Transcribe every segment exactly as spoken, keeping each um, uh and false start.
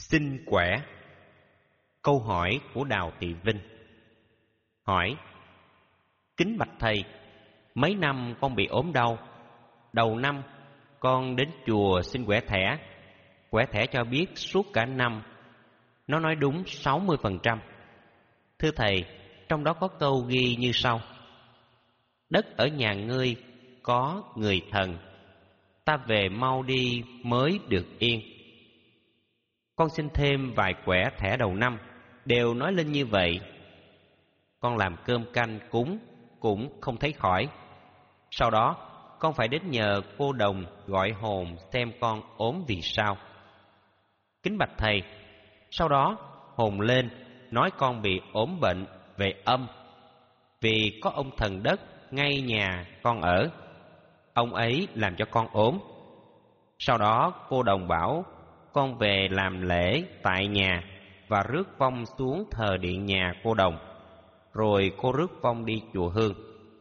Xin quẻ. Câu hỏi của Đào Thị Vinh. Hỏi: kính bạch thầy, mấy năm con bị ốm đau. Đầu năm con đến chùa xin quẻ thẻ. Quẻ thẻ cho biết suốt cả năm nó nói đúng sáu mươi phần trăm. Thưa thầy, trong đó có câu ghi như sau: đất ở nhà ngươi có người thần, ta về mau đi mới được yên. Con xin thêm vài quẻ thẻ đầu năm, đều nói lên như vậy. Con làm cơm canh cúng cũng không thấy khỏi. Sau đó con phải đến nhờ cô đồng gọi hồn xem con ốm vì sao. Kính bạch thầy, sau đó hồn lên nói con bị ốm bệnh về âm, vì có ông thần đất ngay nhà con ở, ông ấy làm cho con ốm. Sau đó cô đồng bảo con về làm lễ tại nhà và rước vong xuống thờ điện nhà cô đồng, rồi cô rước vong đi chùa Hương,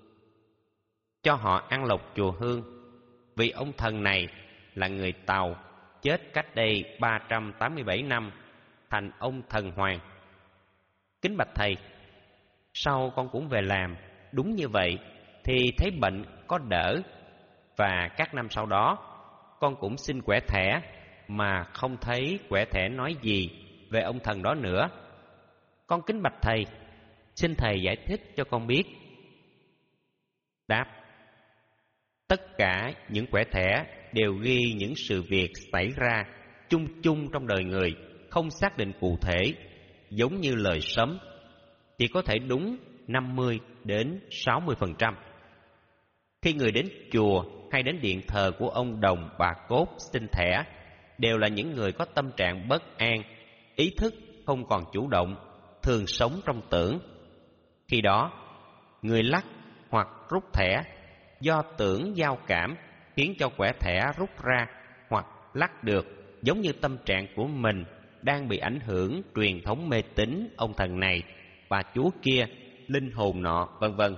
cho họ ăn lộc chùa Hương, vì ông thần này là người Tàu, chết cách đây ba trăm tám mươi bảy năm, thành ông thần Hoàng. Kính bạch thầy, sau con cũng về làm đúng như vậy thì thấy bệnh có đỡ, và các năm sau đó con cũng xin quẻ thẻ mà không thấy quẻ thẻ nói gì về ông thần đó nữa. Con kính bạch thầy, xin thầy giải thích cho con biết. Đáp: tất cả những quẻ thẻ đều ghi những sự việc xảy ra chung chung trong đời người, không xác định cụ thể, giống như lời sấm, chỉ có thể đúng năm mươi đến sáu mươi phần trăm. Khi người đến chùa hay đến điện thờ của ông đồng bà cốt xin thẻ, đều là những người có tâm trạng bất an, ý thức không còn chủ động, thường sống trong tưởng. Khi đó người lắc hoặc rút thẻ do tưởng giao cảm khiến cho quẻ thẻ rút ra hoặc lắc được, giống như tâm trạng của mình đang bị ảnh hưởng truyền thống mê tín ông thần này, bà chúa kia, linh hồn nọ, vân vân.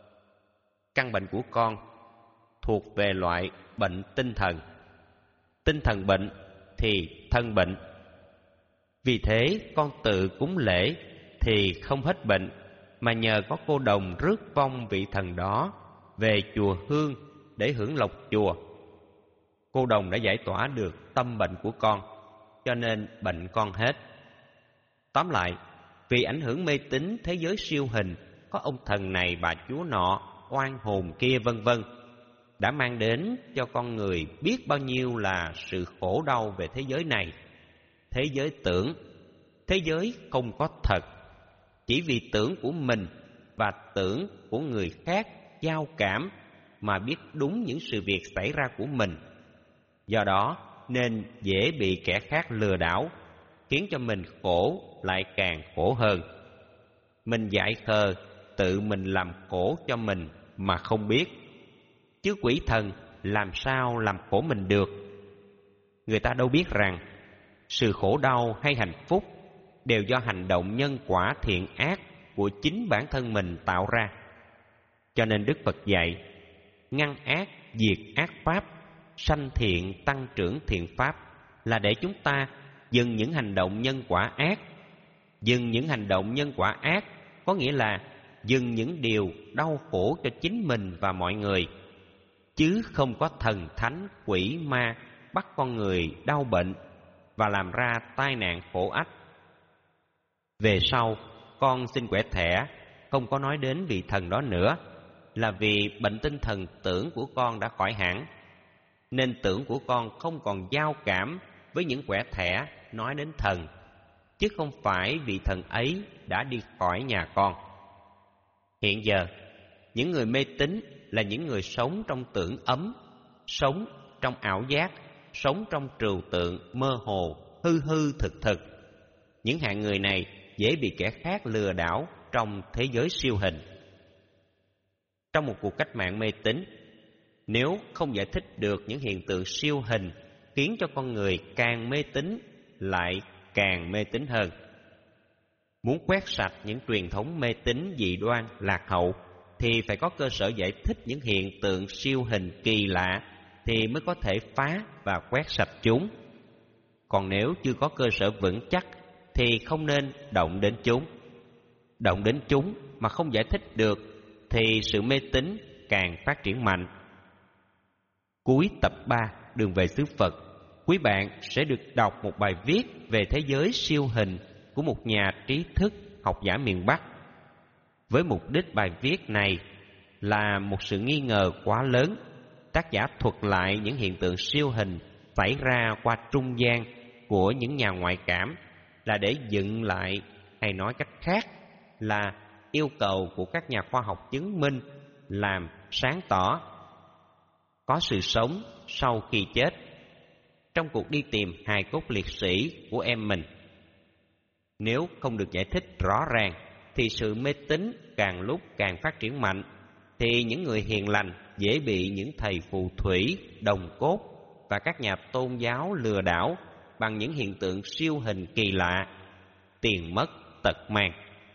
Căn bệnh của con thuộc về loại bệnh tinh thần. Tinh thần bệnh thì thân bệnh. Vì thế con tự cúng lễ thì không hết bệnh, mà nhờ có cô đồng rước vong vị thần đó về chùa Hương để hưởng lộc chùa. Cô đồng đã giải tỏa được tâm bệnh của con, cho nên bệnh con hết. Tóm lại, vì ảnh hưởng mê tín thế giới siêu hình, có ông thần này bà chúa nọ, oan hồn kia, vân vân, đã mang đến cho con người biết bao nhiêu là sự khổ đau về thế giới này. Thế giới tưởng, thế giới không có thật. Chỉ vì tưởng của mình và tưởng của người khác giao cảm mà biết đúng những sự việc xảy ra của mình. Do đó nên dễ bị kẻ khác lừa đảo, khiến cho mình khổ lại càng khổ hơn. Mình dại khờ, tự mình làm khổ cho mình mà không biết, chứ quỷ thần làm sao làm khổ mình được. Người ta đâu biết rằng sự khổ đau hay hạnh phúc đều do hành động nhân quả thiện ác của chính bản thân mình tạo ra. Cho nên Đức Phật dạy: ngăn ác, diệt ác pháp, sanh thiện, tăng trưởng thiện pháp, là để chúng ta dừng những hành động nhân quả ác. Dừng những hành động nhân quả ác có nghĩa là dừng những điều đau khổ cho chính mình và mọi người, chứ không có thần thánh quỷ ma bắt con người đau bệnh và làm ra tai nạn khổ ách. Về sau con xin quẻ thẻ không có nói đến vị thần đó nữa, là vì bệnh tinh thần tưởng của con đã khỏi hẳn, nên tưởng của con không còn giao cảm với những quẻ thẻ nói đến thần, chứ không phải vị thần ấy đã đi khỏi nhà con. Hiện giờ những người mê tín là những người sống trong tưởng ấm, sống trong ảo giác, sống trong trừu tượng mơ hồ, hư hư thực thực. Những hạng người này dễ bị kẻ khác lừa đảo trong thế giới siêu hình. Trong một cuộc cách mạng mê tín, nếu không giải thích được những hiện tượng siêu hình, khiến cho con người càng mê tín lại càng mê tín hơn. Muốn quét sạch những truyền thống mê tín dị đoan lạc hậu thì phải có cơ sở giải thích những hiện tượng siêu hình kỳ lạ, thì mới có thể phá và quét sạch chúng. Còn nếu chưa có cơ sở vững chắc thì không nên động đến chúng. Động đến chúng mà không giải thích được thì sự mê tín càng phát triển mạnh. Cuối tập ba Đường về xứ Phật, quý bạn sẽ được đọc một bài viết về thế giới siêu hình của một nhà trí thức học giả miền Bắc. Với mục đích bài viết này là một sự nghi ngờ quá lớn, tác giả thuật lại những hiện tượng siêu hình xảy ra qua trung gian của những nhà ngoại cảm là để dựng lại, hay nói cách khác là yêu cầu của các nhà khoa học chứng minh, làm sáng tỏ có sự sống sau khi chết. Trong cuộc đi tìm hài cốt liệt sĩ của em mình, nếu không được giải thích rõ ràng thì sự mê tín càng lúc càng phát triển mạnh, thì những người hiền lành dễ bị những thầy phù thủy, đồng cốt và các nhà tôn giáo lừa đảo bằng những hiện tượng siêu hình kỳ lạ, tiền mất tật mang.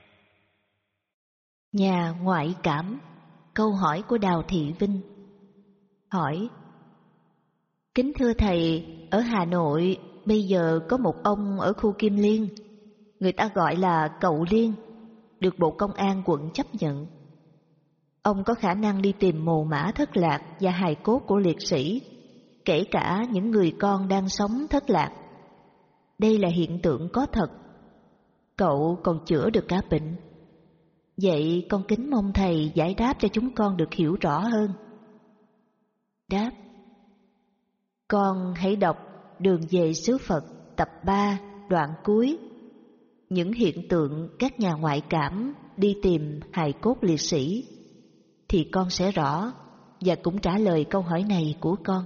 Nhà ngoại cảm. Câu hỏi của Đào Thị Vinh. Hỏi: kính thưa thầy, ở Hà Nội bây giờ có một ông ở khu Kim Liên, người ta gọi là Cậu Liên, được Bộ Công an quận chấp nhận. Ông có khả năng đi tìm mồ mả thất lạc và hài cốt của liệt sĩ, kể cả những người con đang sống thất lạc. Đây là hiện tượng có thật. Cậu còn chữa được cả bệnh. Vậy con kính mong thầy giải đáp cho chúng con được hiểu rõ hơn. Đáp: con hãy đọc Đường về xứ Phật tập ba đoạn cuối. Những hiện tượng các nhà ngoại cảm đi tìm hài cốt liệt sĩ thì con sẽ rõ và cũng trả lời câu hỏi này của con.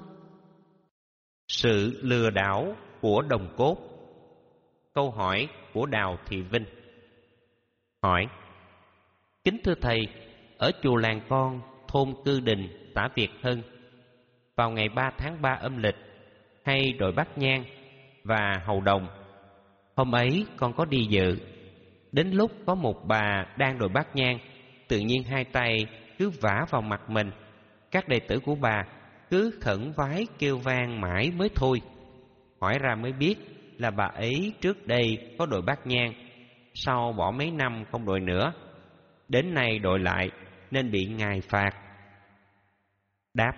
Sự lừa đảo của đồng cốt. Câu hỏi của Đào Thị Vinh. Hỏi: kính thưa thầy, ở chùa làng con, thôn Cư Đình, xã Việt Hưng, vào ngày ba tháng ba âm lịch hay đội Bát Nhang và Hầu Đồng, hôm ấy con có đi dự. Đến lúc có một bà đang đội Bát Nhang, tự nhiên hai tay cứ vả vào mặt mình. Các đệ tử của bà cứ khẩn vái kêu vang mãi mới thôi. Hỏi ra mới biết là bà ấy trước đây có đội Bát Nhang, sau bỏ mấy năm không đội nữa, đến nay đội lại nên bị ngài phạt. Đáp: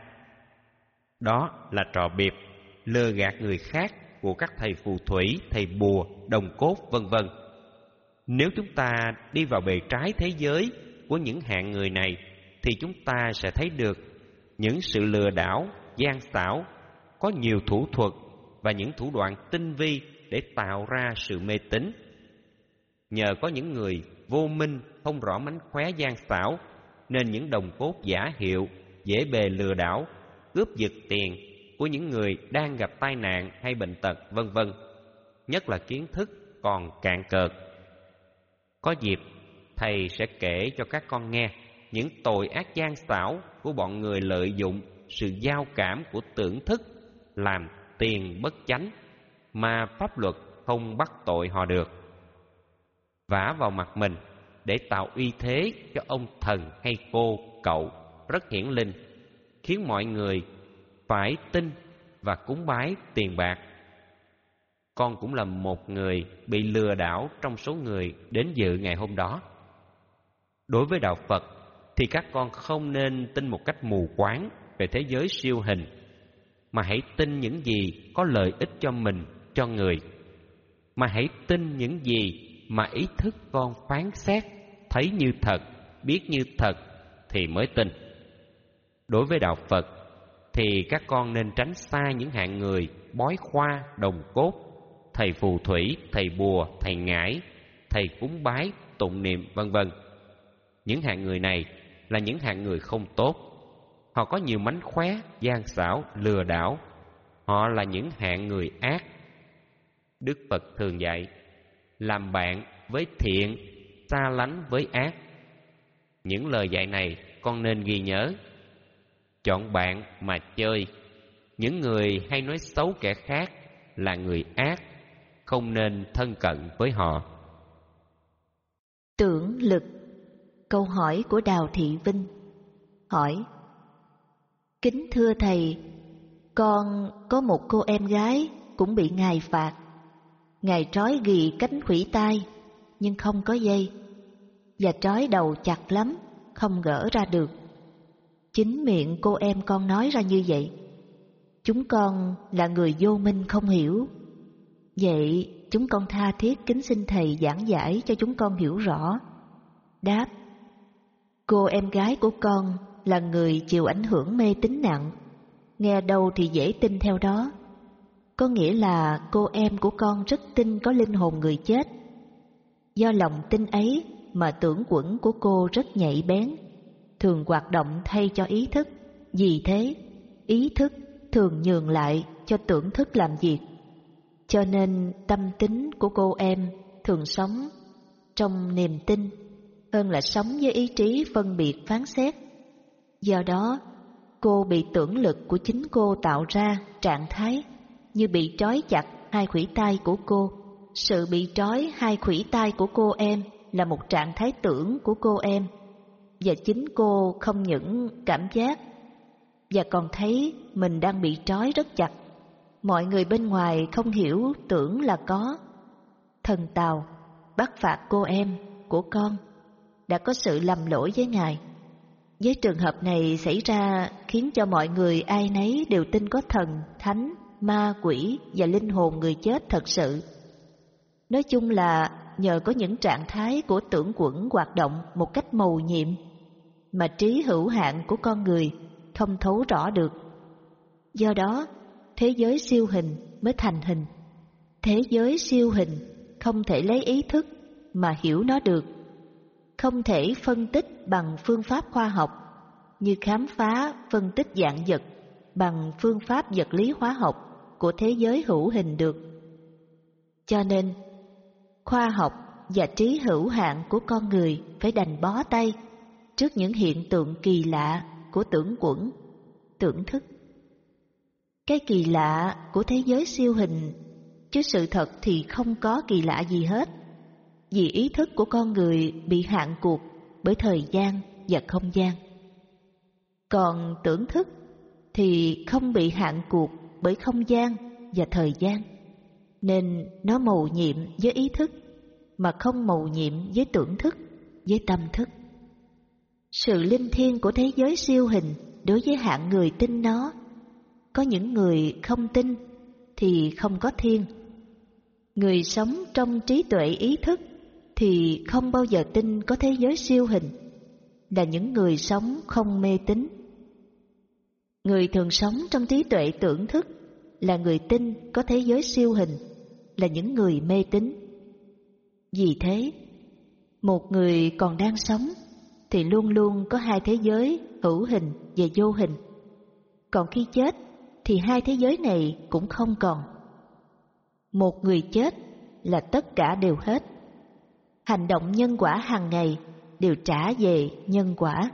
đó là trò biệp, lừa gạt người khác của các thầy phù thủy, thầy bùa, đồng cốt vân vân. Nếu chúng ta đi vào bề trái thế giới của những hạng người này thì chúng ta sẽ thấy được những sự lừa đảo, gian xảo, có nhiều thủ thuật và những thủ đoạn tinh vi để tạo ra sự mê tín. Nhờ có những người vô minh không rõ mánh khóe gian xảo, nên những đồng cốt giả hiệu dễ bề lừa đảo, cướp giật tiền của những người đang gặp tai nạn hay bệnh tật vân vân, nhất là kiến thức còn cạn cợt. Có dịp, thầy sẽ kể cho các con nghe những tội ác gian xảo của bọn người lợi dụng sự giao cảm của tưởng thức làm tiền bất chánh mà pháp luật không bắt tội họ được. Vả vào mặt mình để tạo uy thế cho ông thần hay cô, cậu rất hiển linh, khiến mọi người phải tin và cúng bái tiền bạc. Con cũng là một người bị lừa đảo trong số người đến dự ngày hôm đó. Đối với đạo Phật thì các con không nên tin một cách mù quáng về thế giới siêu hình, mà hãy tin những gì có lợi ích cho mình, cho người. Mà hãy tin những gì mà ý thức con phán xét, thấy như thật, biết như thật thì mới tin. Đối với đạo Phật thì các con nên tránh xa những hạng người bói khoa, đồng cốt, thầy phù thủy, thầy bùa, thầy ngải, thầy cúng bái, tụng niệm vân vân. Những hạng người này là những hạng người không tốt. Họ có nhiều mánh khóe, gian xảo, lừa đảo. Họ là những hạng người ác. Đức Phật thường dạy: làm bạn với thiện, xa lánh với ác. Những lời dạy này con nên ghi nhớ. Chọn bạn mà chơi. Những người hay nói xấu kẻ khác là người ác, không nên thân cận với họ. Tưởng lực. Câu hỏi của Đào Thị Vinh. Hỏi: kính thưa thầy, con có một cô em gái cũng bị ngài phạt Ngài trói ghì cánh khuỷu tay, nhưng không có dây, và trói đầu chặt lắm, không gỡ ra được. Chính miệng cô em con nói ra như vậy. Chúng con là người vô minh không hiểu. Vậy chúng con tha thiết kính xin thầy giảng giải cho chúng con hiểu rõ. Đáp: cô em gái của con là người chịu ảnh hưởng mê tín nặng, nghe đâu thì dễ tin theo đó. Có nghĩa là cô em của con rất tin có linh hồn người chết. Do lòng tin ấy mà tưởng quẩn của cô rất nhạy bén, thường hoạt động thay cho ý thức. Vì thế, ý thức thường nhường lại cho tưởng thức làm việc. Cho nên tâm tính của cô em thường sống trong niềm tin hơn là sống với ý trí phân biệt phán xét. Do đó, cô bị tưởng lực của chính cô tạo ra trạng thái như bị trói chặt hai khuỷu tay của cô. Sự bị trói hai khuỷu tay của cô em là một trạng thái tưởng của cô em, và chính cô không những cảm giác và còn thấy mình đang bị trói rất chặt. Mọi người bên ngoài không hiểu tưởng là có. Thần Tào bắt phạt cô em của con đã có sự lầm lỗi với Ngài. Với trường hợp này xảy ra khiến cho mọi người ai nấy đều tin có thần, thánh, ma, quỷ và linh hồn người chết thật sự. Nói chung là nhờ có những trạng thái của tưởng quẩn hoạt động một cách mầu nhiệm mà trí hữu hạn của con người không thấu rõ được. Do đó, thế giới siêu hình mới thành hình. Thế giới siêu hình không thể lấy ý thức mà hiểu nó được, không thể phân tích bằng phương pháp khoa học như khám phá phân tích dạng vật bằng phương pháp vật lý hóa học của thế giới hữu hình được. Cho nên, khoa học và trí hữu hạn của con người phải đành bó tay trước những hiện tượng kỳ lạ của tưởng quẩn, tưởng thức. Cái kỳ lạ của thế giới siêu hình, chứ sự thật thì không có kỳ lạ gì hết, vì ý thức của con người bị hạn cuộc bởi thời gian và không gian. Còn tưởng thức thì không bị hạn cuộc bởi không gian và thời gian, nên nó mầu nhiệm với ý thức mà không mầu nhiệm với tưởng thức, với tâm thức. Sự linh thiêng của thế giới siêu hình đối với hạng người tin nó. Có những người không tin thì không có thiên. Người sống trong trí tuệ ý thức thì không bao giờ tin có thế giới siêu hình, là những người sống không mê tín. Người thường sống trong trí tuệ tưởng thức là người tin có thế giới siêu hình, là những người mê tín. Vì thế, một người còn đang sống thì luôn luôn có hai thế giới hữu hình và vô hình. Còn khi chết thì hai thế giới này cũng không còn. Một người chết là tất cả đều hết. Hành động nhân quả hàng ngày đều trả về nhân quả.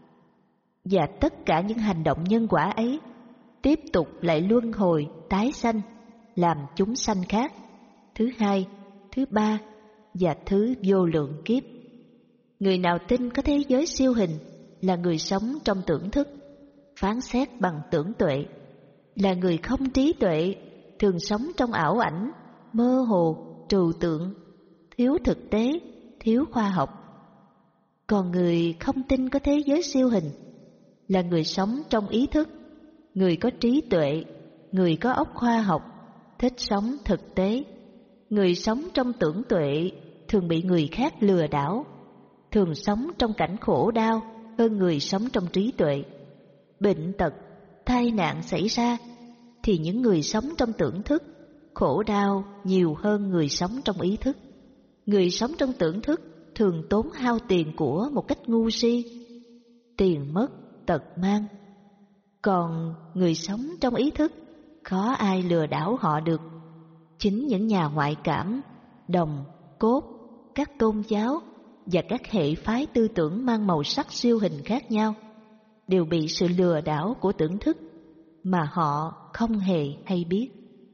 Và tất cả những hành động nhân quả ấy tiếp tục lại luân hồi tái sanh, làm chúng sanh khác, thứ hai, thứ ba và thứ vô lượng kiếp. Người nào tin có thế giới siêu hình là người sống trong tưởng thức, phán xét bằng tưởng tuệ, là người không trí tuệ, thường sống trong ảo ảnh, mơ hồ, trừu tượng, thiếu thực tế, thiếu khoa học. Còn người không tin có thế giới siêu hình là người sống trong ý thức, người có trí tuệ, người có óc khoa học, thích sống thực tế. Người sống trong tưởng tuệ thường bị người khác lừa đảo, thường sống trong cảnh khổ đau hơn người sống trong trí tuệ. Bệnh tật, tai nạn xảy ra thì những người sống trong tưởng thức khổ đau nhiều hơn người sống trong ý thức. Người sống trong tưởng thức thường tốn hao tiền của một cách ngu si, tiền mất tật mang. Còn người sống trong ý thức khó ai lừa đảo họ được. Chính những nhà ngoại cảm, đồng, cốt, các tôn giáo và các hệ phái tư tưởng mang màu sắc siêu hình khác nhau đều bị sự lừa đảo của tưởng thức mà họ không hề hay biết.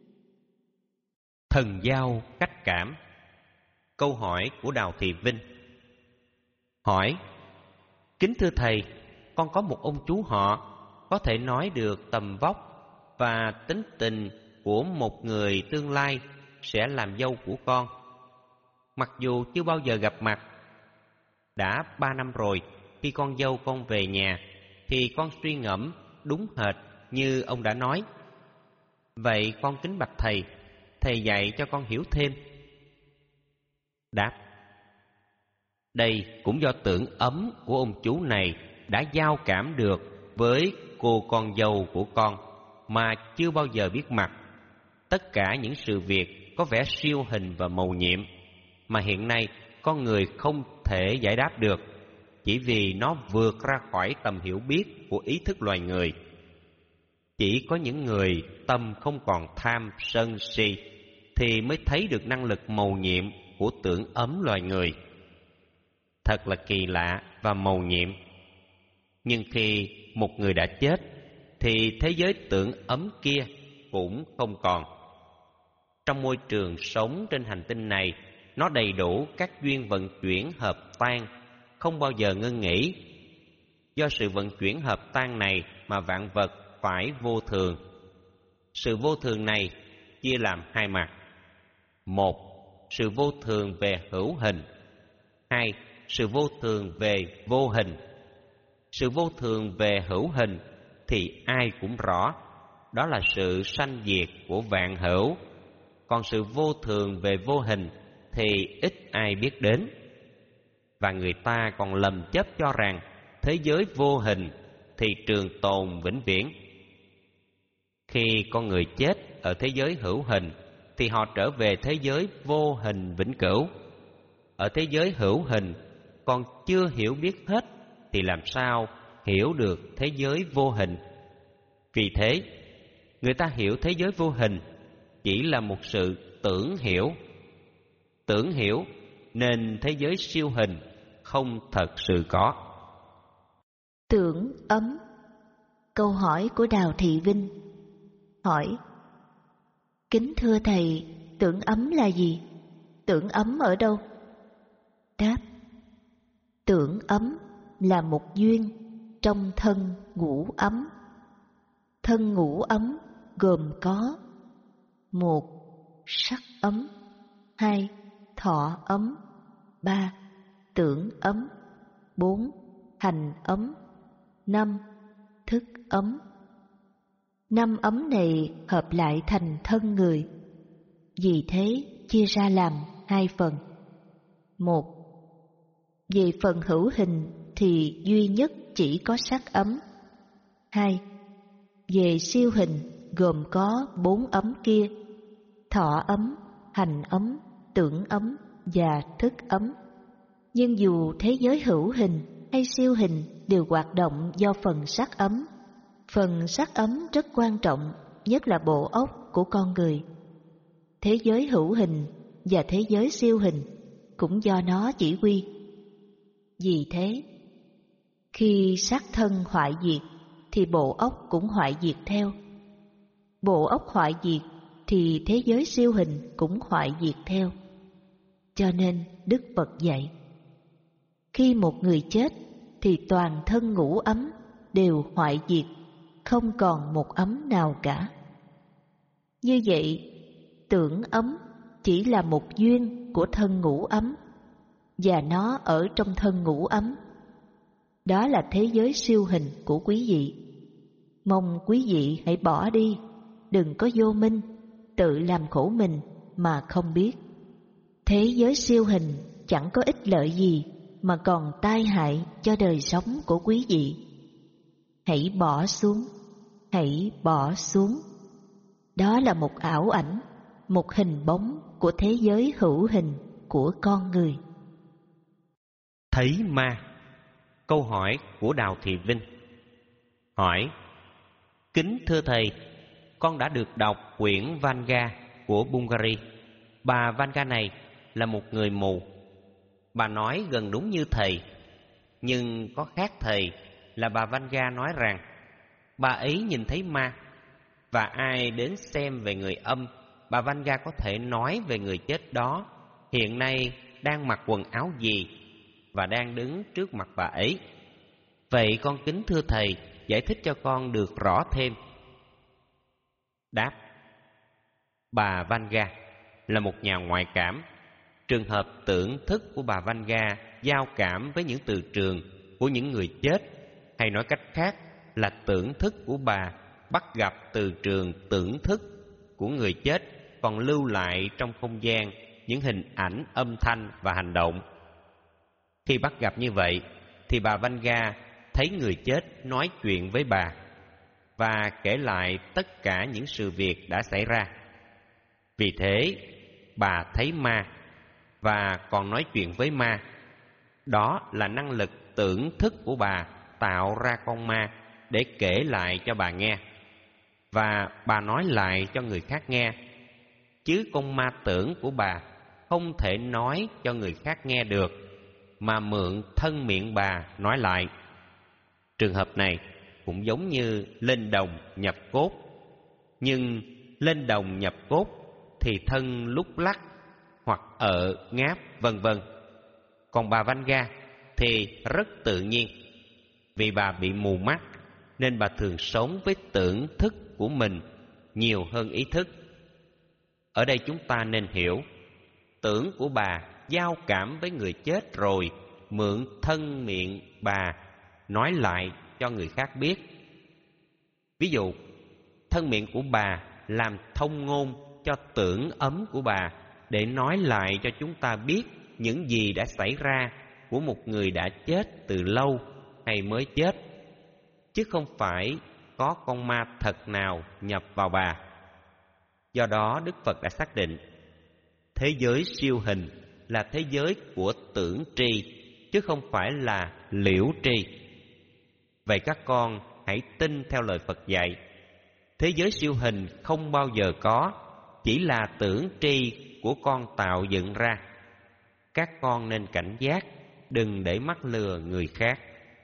Thần giao cách cảm. Câu hỏi của Đào Thị Vinh. Hỏi: kính thưa thầy, con có một ông chú họ có thể nói được tầm vóc và tính tình của một người tương lai sẽ làm dâu của con. Mặc dù chưa bao giờ gặp mặt, đã ba năm rồi, khi con dâu con về nhà, thì con suy ngẫm đúng hệt như ông đã nói. Vậy con kính bạch thầy, thầy dạy cho con hiểu thêm. Đáp: đây cũng do tưởng ấm của ông chú này đã giao cảm được với cô con dâu của con mà chưa bao giờ biết mặt. Tất cả những sự việc có vẻ siêu hình và mầu nhiệm mà hiện nay con người không thể giải đáp được, chỉ vì nó vượt ra khỏi tầm hiểu biết của ý thức loài người. Chỉ có những người tâm không còn tham sân si thì mới thấy được năng lực mầu nhiệm của tưởng ấm loài người. Thật là kỳ lạ và mầu nhiệm. Nhưng khi một người đã chết thì thế giới tưởng ấm kia cũng không còn. Trong môi trường sống trên hành tinh này, nó đầy đủ các duyên vận chuyển hợp tan, không bao giờ ngưng nghỉ. Do sự vận chuyển hợp tan này mà vạn vật phải vô thường. Sự vô thường này chia làm hai mặt: một, sự vô thường về hữu hình; hai, sự vô thường về vô hình. Sự vô thường về hữu hình thì ai cũng rõ, đó là sự sanh diệt của vạn hữu. Còn sự vô thường về vô hình thì ít ai biết đến. Và người ta còn lầm chấp cho rằng thế giới vô hình thì trường tồn vĩnh viễn. Khi con người chết ở thế giới hữu hình thì họ trở về thế giới vô hình vĩnh cửu. Ở thế giới hữu hình còn chưa hiểu biết hết thì làm sao hiểu được thế giới vô hình. Vì thế, người ta hiểu thế giới vô hình chỉ là một sự tưởng hiểu. Tưởng hiểu nên thế giới siêu hình không thật sự có. Tưởng ấm. Câu hỏi của Đào Thị Vinh. Hỏi: kính thưa thầy, tưởng ấm là gì? Tưởng ấm ở đâu? Đáp: tưởng ấm là một duyên trong thân ngũ ấm. Thân ngũ ấm gồm có: một, sắc ấm; hai, thọ ấm; ba, tưởng ấm; bốn, hành ấm; năm, thức ấm. Năm ấm này hợp lại thành thân người. Vì thế chia ra làm hai phần. Một, về phần hữu hình thì duy nhất chỉ có sắc ấm. Hai, về siêu hình gồm có bốn ấm kia: thọ ấm, hành ấm, tưởng ấm và thức ấm. Nhưng dù thế giới hữu hình hay siêu hình đều hoạt động do phần sắc ấm. Phần sắc ấm rất quan trọng, nhất là bộ óc của con người. Thế giới hữu hình và thế giới siêu hình cũng do nó chỉ huy. Vì thế, khi xác thân hoại diệt thì bộ óc cũng hoại diệt theo. Bộ óc hoại diệt thì thế giới siêu hình cũng hoại diệt theo. Cho nên Đức Phật dạy: khi một người chết thì toàn thân ngũ ấm đều hoại diệt, không còn một ấm nào cả. Như vậy, tưởng ấm chỉ là một duyên của thân ngũ ấm, và nó ở trong thân ngũ ấm. Đó là thế giới siêu hình của quý vị. Mong quý vị hãy bỏ đi, đừng có vô minh, tự làm khổ mình mà không biết. Thế giới siêu hình chẳng có ích lợi gì mà còn tai hại cho đời sống của quý vị. Hãy bỏ xuống, hãy bỏ xuống. Đó là một ảo ảnh, một hình bóng của thế giới hữu hình của con người. Thấy ma. Câu hỏi của Đào Thị Vinh. Hỏi: kính thưa thầy, con đã được đọc quyển Vanga của Bulgari. Bà Vanga này là một người mù. Bà nói gần đúng như thầy, nhưng có khác thầy là bà Vanga nói rằng bà ấy nhìn thấy ma, và ai đến xem về người âm, bà Vanga có thể nói về người chết đó hiện nay đang mặc quần áo gì và đang đứng trước mặt bà ấy. Vậy con kính thưa thầy, giải thích cho con được rõ thêm. Đáp: bà Vanga, là một nhà ngoại cảm. Trường hợp tưởng thức của bà Vanga giao cảm với những từ trường của những người chết, hay nói cách khác là tưởng thức của bà bắt gặp từ trường tưởng thức của người chết còn lưu lại trong không gian những hình ảnh, âm thanh và hành động. Khi bắt gặp như vậy thì bà Vanga thấy người chết nói chuyện với bà và kể lại tất cả những sự việc đã xảy ra. Vì thế bà thấy ma và còn nói chuyện với ma. Đó là năng lực tưởng thức của bà tạo ra con ma để kể lại cho bà nghe, và bà nói lại cho người khác nghe, chứ con ma tưởng của bà không thể nói cho người khác nghe được, mà mượn thân miệng bà nói lại. Trường hợp này cũng giống như lên đồng nhập cốt, nhưng lên đồng nhập cốt thì thân lúc lắc hoặc ợ ngáp vân vân. Còn bà Vanga thì rất tự nhiên. Vì bà bị mù mắt nên bà thường sống với tưởng thức của mình nhiều hơn ý thức. Ở đây chúng ta nên hiểu, tưởng của bà giao cảm với người chết rồi mượn thân miệng bà nói lại cho người khác biết. Ví dụ, thân miệng của bà làm thông ngôn cho tưởng ấm của bà để nói lại cho chúng ta biết những gì đã xảy ra của một người đã chết từ lâu hay mới chết, chứ không phải có con ma thật nào nhập vào bà. Do đó Đức Phật đã xác định thế giới siêu hình là thế giới của tưởng tri, chứ không phải là liễu tri. Vậy các con hãy tin theo lời Phật dạy. Thế giới siêu hình không bao giờ có, chỉ là tưởng tri của con tạo dựng ra. Các con nên cảnh giác, đừng để mắc lừa người khác.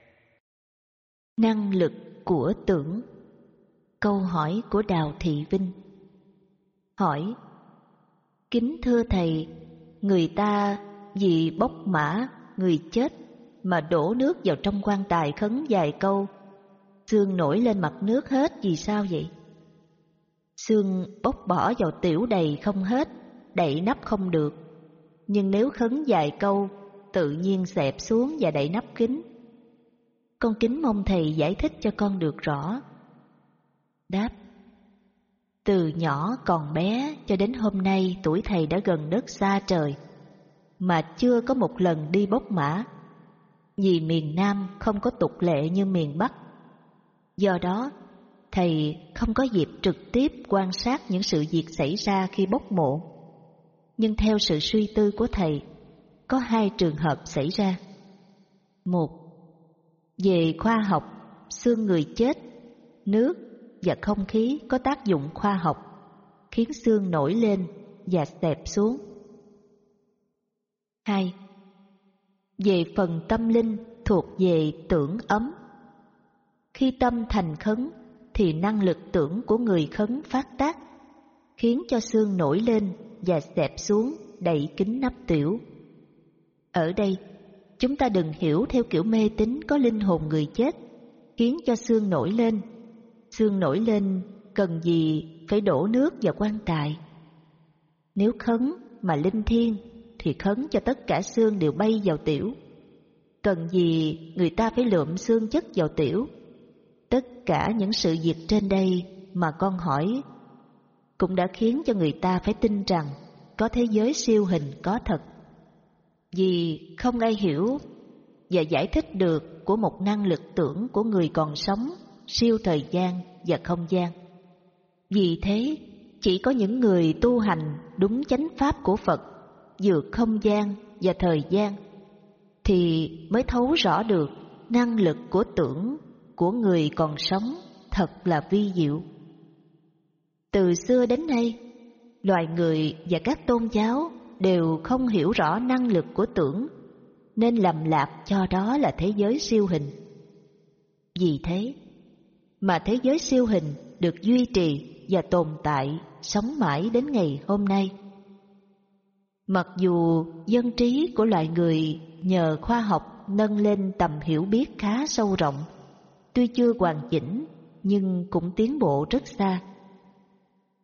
Năng lực của tưởng. Câu hỏi của Đào Thị Vinh. Hỏi: kính thưa thầy, người ta vì bốc mã người chết mà đổ nước vào trong quan tài khấn vài câu, xương nổi lên mặt nước hết, vì sao vậy? Xương bốc bỏ vào tiểu đầy không hết, đậy nắp không được, nhưng nếu khấn vài câu tự nhiên xẹp xuống và đậy nắp kín. Con kính mong thầy giải thích cho con được rõ. Đáp: từ nhỏ còn bé cho đến hôm nay tuổi thầy đã gần đất xa trời, mà chưa có một lần đi bốc mã, vì miền Nam không có tục lệ như miền Bắc. Do đó thầy không có dịp trực tiếp quan sát những sự việc xảy ra khi bốc mộ. Nhưng theo sự suy tư của thầy, có hai trường hợp xảy ra. Một, về khoa học, xương người chết, nước và không khí có tác dụng khoa học, khiến xương nổi lên và xẹp xuống. Hai, về phần tâm linh thuộc về tưởng ấm. Khi tâm thành khấn thì năng lực tưởng của người khấn phát tác, khiến cho xương nổi lên và xẹp xuống đậy kín nắp tiểu. Ở đây chúng ta đừng hiểu theo kiểu mê tín có linh hồn người chết khiến cho xương nổi lên. Xương nổi lên cần gì phải đổ nước vào quan tài? Nếu khấn mà linh thiêng thì khấn cho tất cả xương đều bay vào tiểu. Cần gì người ta phải lượm xương chất vào tiểu? Tất cả những sự việc trên đây mà con hỏi cũng đã khiến cho người ta phải tin rằng có thế giới siêu hình có thật. Vì không ai hiểu và giải thích được của một năng lực tưởng của người còn sống, siêu thời gian và không gian. Vì thế, chỉ có những người tu hành đúng chánh pháp của Phật, vượt không gian và thời gian, thì mới thấu rõ được năng lực của tưởng của người còn sống thật là vi diệu. Từ xưa đến nay, loài người và các tôn giáo đều không hiểu rõ năng lực của tưởng, nên lầm lạc cho đó là thế giới siêu hình. Vì thế mà thế giới siêu hình được duy trì và tồn tại sống mãi đến ngày hôm nay. Mặc dù dân trí của loài người nhờ khoa học nâng lên tầm hiểu biết khá sâu rộng, tuy chưa hoàn chỉnh nhưng cũng tiến bộ rất xa.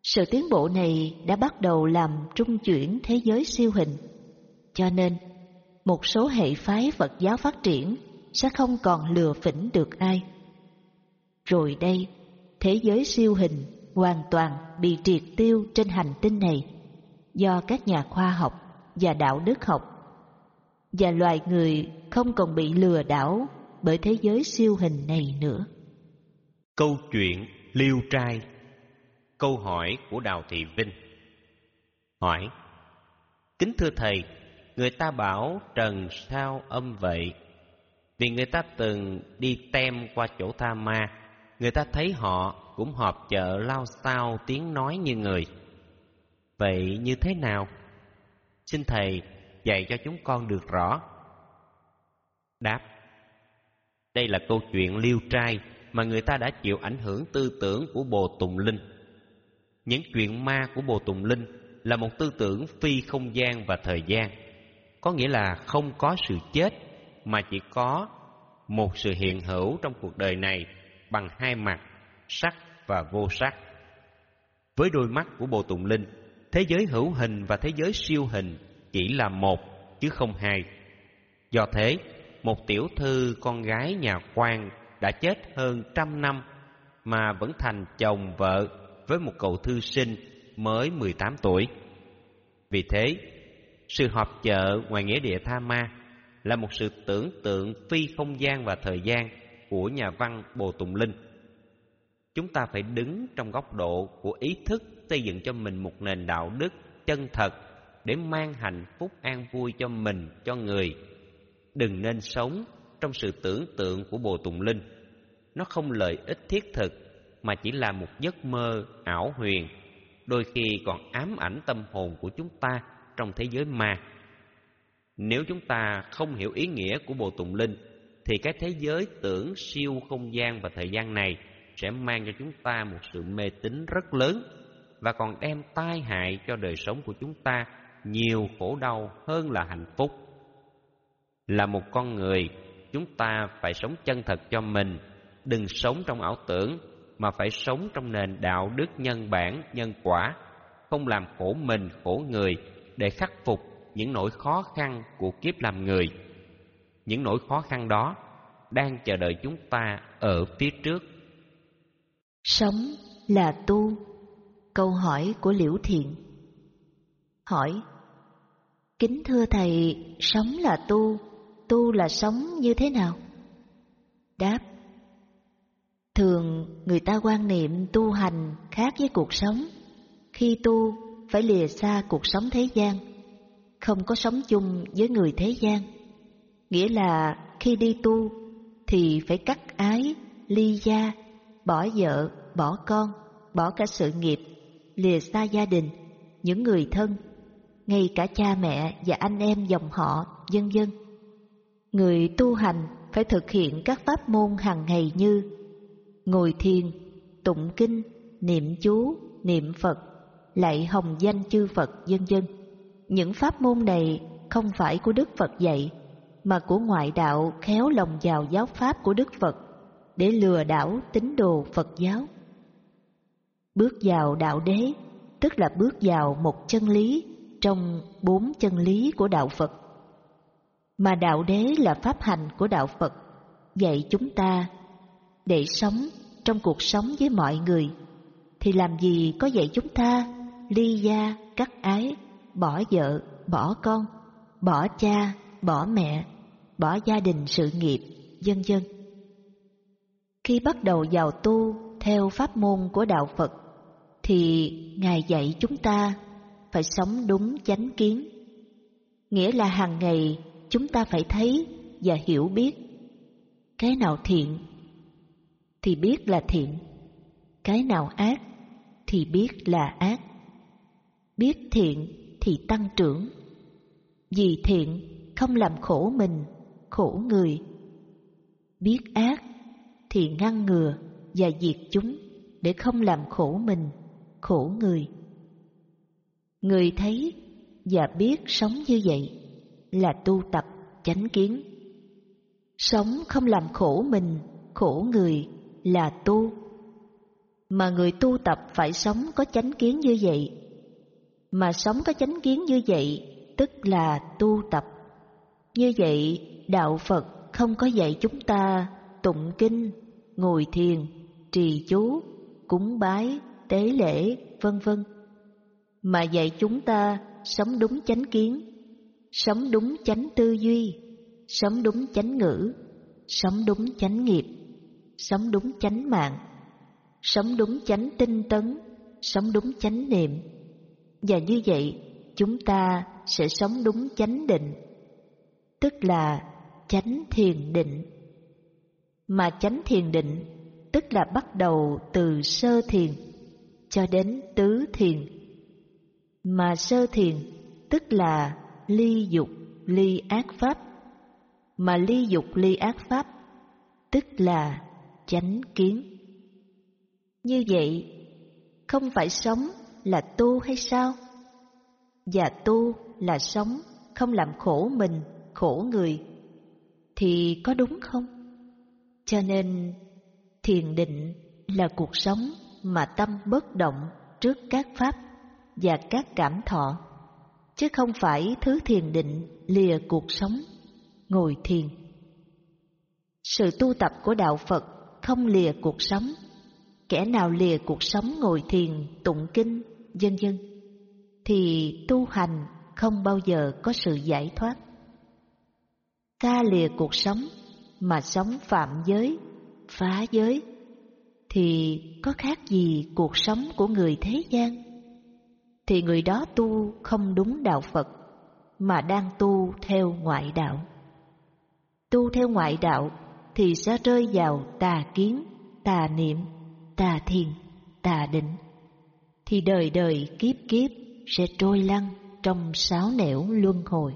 Sự tiến bộ này đã bắt đầu làm trung chuyển thế giới siêu hình, cho nên một số hệ phái Phật giáo phát triển sẽ không còn lừa phỉnh được ai. Rồi đây, thế giới siêu hình hoàn toàn bị triệt tiêu trên hành tinh này do các nhà khoa học và đạo đức học, và loài người không còn bị lừa đảo bởi thế giới siêu hình này nữa. Câu chuyện liêu trai. Câu hỏi của Đào Thị Vinh. Hỏi: kính thưa thầy, người ta bảo trần sao âm vậy? Vì người ta từng đi tem qua chỗ tha ma, người ta thấy họ cũng họp chợ lao xao tiếng nói như người. Vậy như thế nào? Xin thầy dạy cho chúng con được rõ. Đáp: đây là câu chuyện liêu trai mà người ta đã chịu ảnh hưởng tư tưởng của Bồ Tùng Linh. Những chuyện ma của Bồ Tùng Linh là một tư tưởng phi không gian và thời gian, có nghĩa là không có sự chết mà chỉ có một sự hiện hữu trong cuộc đời này bằng hai mặt, sắc và vô sắc. Với đôi mắt của Bồ Tùng Linh, thế giới hữu hình và thế giới siêu hình chỉ là một chứ không hai. Do thế, một tiểu thư con gái nhà quan đã chết hơn trăm năm mà vẫn thành chồng vợ với một cậu thư sinh mới mười tám tuổi. Vì thế, sự họp chợ ngoài nghĩa địa tha ma là một sự tưởng tượng phi không gian và thời gian của nhà văn Bồ Tùng Linh. Chúng ta phải đứng trong góc độ của ý thức xây dựng cho mình một nền đạo đức chân thật để mang hạnh phúc an vui cho mình, cho người. Đừng nên sống trong sự tưởng tượng của Bồ Tùng Linh. Nó không lợi ích thiết thực mà chỉ là một giấc mơ ảo huyền, đôi khi còn ám ảnh tâm hồn của chúng ta trong thế giới ma. Nếu chúng ta không hiểu ý nghĩa của Bồ Tùng Linh thì cái thế giới tưởng siêu không gian và thời gian này sẽ mang cho chúng ta một sự mê tín rất lớn và còn đem tai hại cho đời sống của chúng ta nhiều khổ đau hơn là hạnh phúc. Là một con người, chúng ta phải sống chân thật cho mình, đừng sống trong ảo tưởng mà phải sống trong nền đạo đức nhân bản, nhân quả, không làm khổ mình, khổ người để khắc phục những nỗi khó khăn của kiếp làm người. Những nỗi khó khăn đó đang chờ đợi chúng ta ở phía trước. Sống là tu. Câu hỏi của Liễu Thiện. Hỏi: kính thưa thầy, sống là tu, tu là sống như thế nào? Đáp: thường người ta quan niệm tu hành khác với cuộc sống. Khi tu phải lìa xa cuộc sống thế gian, không có sống chung với người thế gian. Nghĩa là khi đi tu thì phải cắt ái, ly gia, bỏ vợ, bỏ con, bỏ cả sự nghiệp, lìa xa gia đình, những người thân, ngay cả cha mẹ và anh em dòng họ, vân vân. Người tu hành phải thực hiện các pháp môn hàng ngày như ngồi thiền, tụng kinh, niệm chú, niệm Phật, lạy hồng danh chư Phật, vân vân. Những pháp môn này không phải của Đức Phật dạy, mà của ngoại đạo khéo lồng vào giáo pháp của Đức Phật để lừa đảo tín đồ Phật giáo. Bước vào đạo đế tức là bước vào một chân lý trong bốn chân lý của đạo Phật. Mà đạo đế là pháp hành của đạo Phật, dạy chúng ta để sống trong cuộc sống với mọi người, thì làm gì có dạy chúng ta ly gia, cắt ái, bỏ vợ, bỏ con, bỏ cha, bỏ mẹ, bỏ gia đình sự nghiệp, vân vân. Khi bắt đầu vào tu theo pháp môn của đạo Phật thì Ngài dạy chúng ta phải sống đúng chánh kiến. Nghĩa là hàng ngày chúng ta phải thấy và hiểu biết cái nào thiện thì biết là thiện, cái nào ác thì biết là ác. Biết thiện thì tăng trưởng, vì thiện không làm khổ mình, khổ người. Biết ác thì ngăn ngừa và diệt chúng để không làm khổ mình, khổ người. Người thấy và biết sống như vậy là tu tập chánh kiến. Sống không làm khổ mình, khổ người là tu. Mà người tu tập phải sống có chánh kiến như vậy. Mà sống có chánh kiến như vậy tức là tu tập. Như vậy đạo Phật không có dạy chúng ta tụng kinh, ngồi thiền, trì chú, cúng bái, tế lễ, vân vân, mà dạy chúng ta sống đúng chánh kiến, sống đúng chánh tư duy, sống đúng chánh ngữ, sống đúng chánh nghiệp, sống đúng chánh mạng, sống đúng chánh tinh tấn, sống đúng chánh niệm. Và như vậy chúng ta sẽ sống đúng chánh định, tức là chánh thiền định. Mà chánh thiền định tức là bắt đầu từ sơ thiền cho đến tứ thiền. Mà sơ thiền tức là ly dục ly ác pháp. Mà ly dục ly ác pháp tức là chánh kiến. Như vậy không phải sống là tu hay sao? Và tu là sống không làm khổ mình, khổ người, thì có đúng không? Cho nên thiền định là cuộc sống mà tâm bất động trước các pháp và các cảm thọ, chứ không phải thứ thiền định lìa cuộc sống, ngồi thiền. Sự tu tập của đạo Phật không lìa cuộc sống. Kẻ nào lìa cuộc sống ngồi thiền, tụng kinh, vân vân, thì tu hành không bao giờ có sự giải thoát. Ta lìa cuộc sống mà sống phạm giới, phá giới, thì có khác gì cuộc sống của người thế gian? Thì người đó tu không đúng đạo Phật, mà đang tu theo ngoại đạo. Tu theo ngoại đạo thì sẽ rơi vào tà kiến, tà niệm, tà thiền, tà định, thì đời đời kiếp kiếp sẽ trôi lăn trong sáu nẻo luân hồi.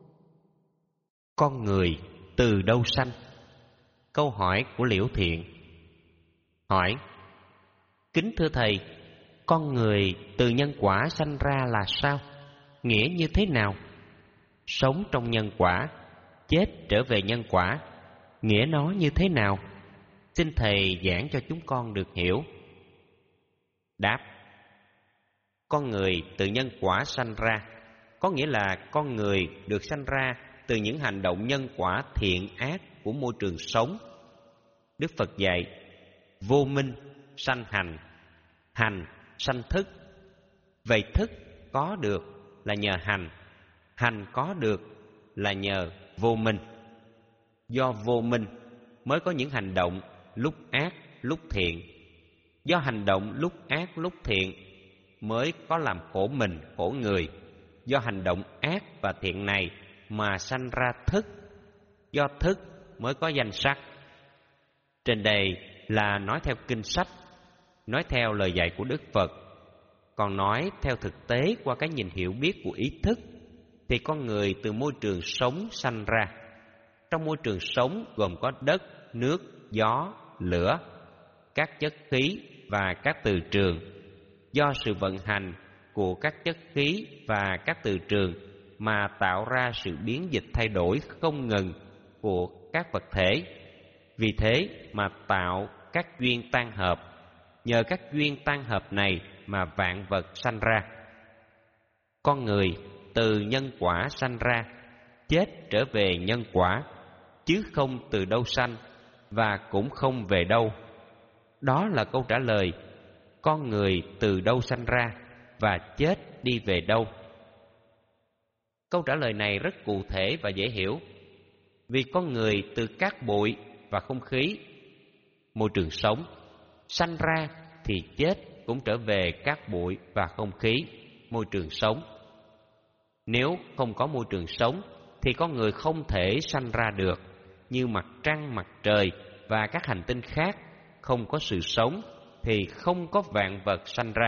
Con người từ đâu sanh? Câu hỏi của Liễu Thiện. Hỏi: kính thưa thầy, con người từ nhân quả sanh ra là sao? Nghĩa như thế nào? Sống trong nhân quả, chết trở về nhân quả, nghĩa nó như thế nào? Xin thầy giảng cho chúng con được hiểu. Đáp: con người từ nhân quả sanh ra, có nghĩa là con người được sanh ra từ những hành động nhân quả thiện ác của môi trường sống. Đức Phật dạy: vô minh sanh hành, hành sanh thức. Vậy thức có được là nhờ hành, hành có được là nhờ vô minh. Do vô minh mới có những hành động lúc ác lúc thiện. Do hành động lúc ác lúc thiện mới có làm khổ mình khổ người. Do hành động ác và thiện này mà sanh ra thức. Do thức mới có danh sắc. Trên đây là nói theo kinh sách, nói theo lời dạy của Đức Phật. Còn nói theo thực tế qua cái nhìn hiểu biết của ý thức, thì con người từ môi trường sống sanh ra. Trong môi trường sống gồm có đất, nước, gió, lửa, các chất khí và các từ trường. Do sự vận hành của các chất khí và các từ trường mà tạo ra sự biến dịch thay đổi không ngừng của các vật thể. Vì thế mà tạo các duyên tan hợp. Nhờ các duyên tan hợp này mà vạn vật sanh ra. Con người từ nhân quả sanh ra, chết trở về nhân quả, chứ không từ đâu sanh và cũng không về đâu. Đó là câu trả lời con người từ đâu sanh ra và chết đi về đâu. Câu trả lời này rất cụ thể và dễ hiểu. Vì con người từ cát bụi và không khí, môi trường sống, sanh ra thì chết cũng trở về cát bụi và không khí, môi trường sống. Nếu không có môi trường sống thì con người không thể sanh ra được. Như mặt trăng, mặt trời và các hành tinh khác không có sự sống thì không có vạn vật sanh ra.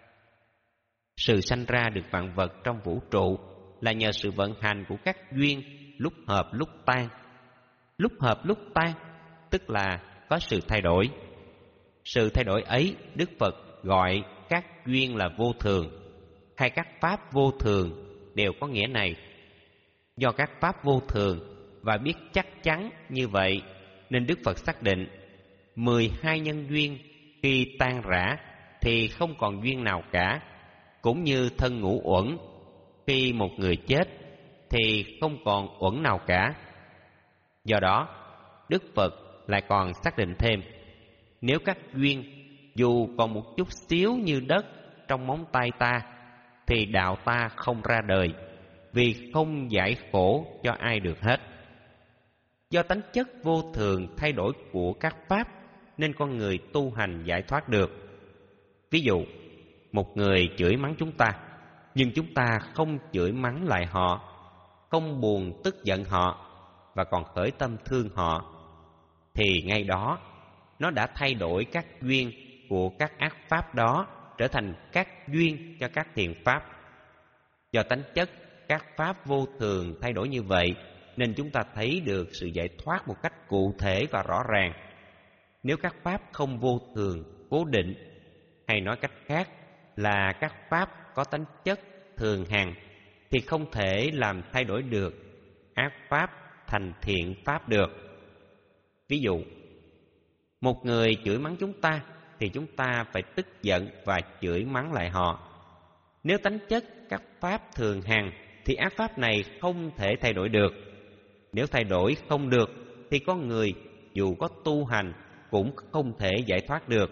Sự sanh ra được vạn vật trong vũ trụ là nhờ sự vận hành của các duyên lúc hợp lúc tan. Lúc hợp lúc tan tức là có sự thay đổi. Sự thay đổi ấy Đức Phật gọi các duyên là vô thường, hay các pháp vô thường đều có nghĩa này. Do các pháp vô thường và biết chắc chắn như vậy nên Đức Phật xác định mười hai nhân duyên khi tan rã thì không còn duyên nào cả, cũng như thân ngũ uẩn, khi một người chết thì không còn uẩn nào cả. Do đó, Đức Phật lại còn xác định thêm, nếu các duyên dù còn một chút xíu như đất trong móng tay ta, thì đạo ta không ra đời, vì không giải khổ cho ai được hết. Do tánh chất vô thường thay đổi của các pháp, nên con người tu hành giải thoát được. Ví dụ, một người chửi mắng chúng ta, nhưng chúng ta không chửi mắng lại họ, không buồn tức giận họ, và còn khởi tâm thương họ, thì ngay đó nó đã thay đổi các duyên của các ác pháp đó trở thành các duyên cho các thiện pháp. Do tánh chất các pháp vô thường thay đổi như vậy, nên chúng ta thấy được sự giải thoát một cách cụ thể và rõ ràng. Nếu các pháp không vô thường, cố định, hay nói cách khác là các pháp có tánh chất thường hằng, thì không thể làm thay đổi được ác pháp thành thiện pháp được. Ví dụ, một người chửi mắng chúng ta, thì chúng ta phải tức giận và chửi mắng lại họ. Nếu tánh chất các pháp thường hằng, thì ác pháp này không thể thay đổi được. Nếu thay đổi không được, thì con người dù có tu hành cũng không thể giải thoát được.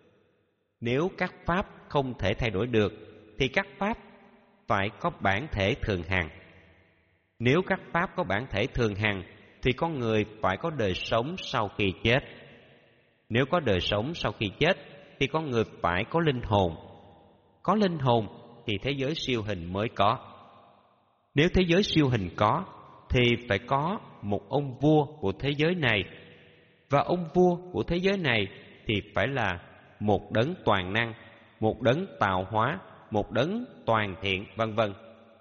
Nếu các pháp không thể thay đổi được, thì các pháp phải có bản thể thường hằng. Nếu các pháp có bản thể thường hằng, thì con người phải có đời sống sau khi chết. Nếu có đời sống sau khi chết, thì con người phải có linh hồn. Có linh hồn thì thế giới siêu hình mới có. Nếu thế giới siêu hình có, thì phải có một ông vua của thế giới này. Và ông vua của thế giới này thì phải là một đấng toàn năng, một đấng tạo hóa, một đấng toàn thiện, vân vân.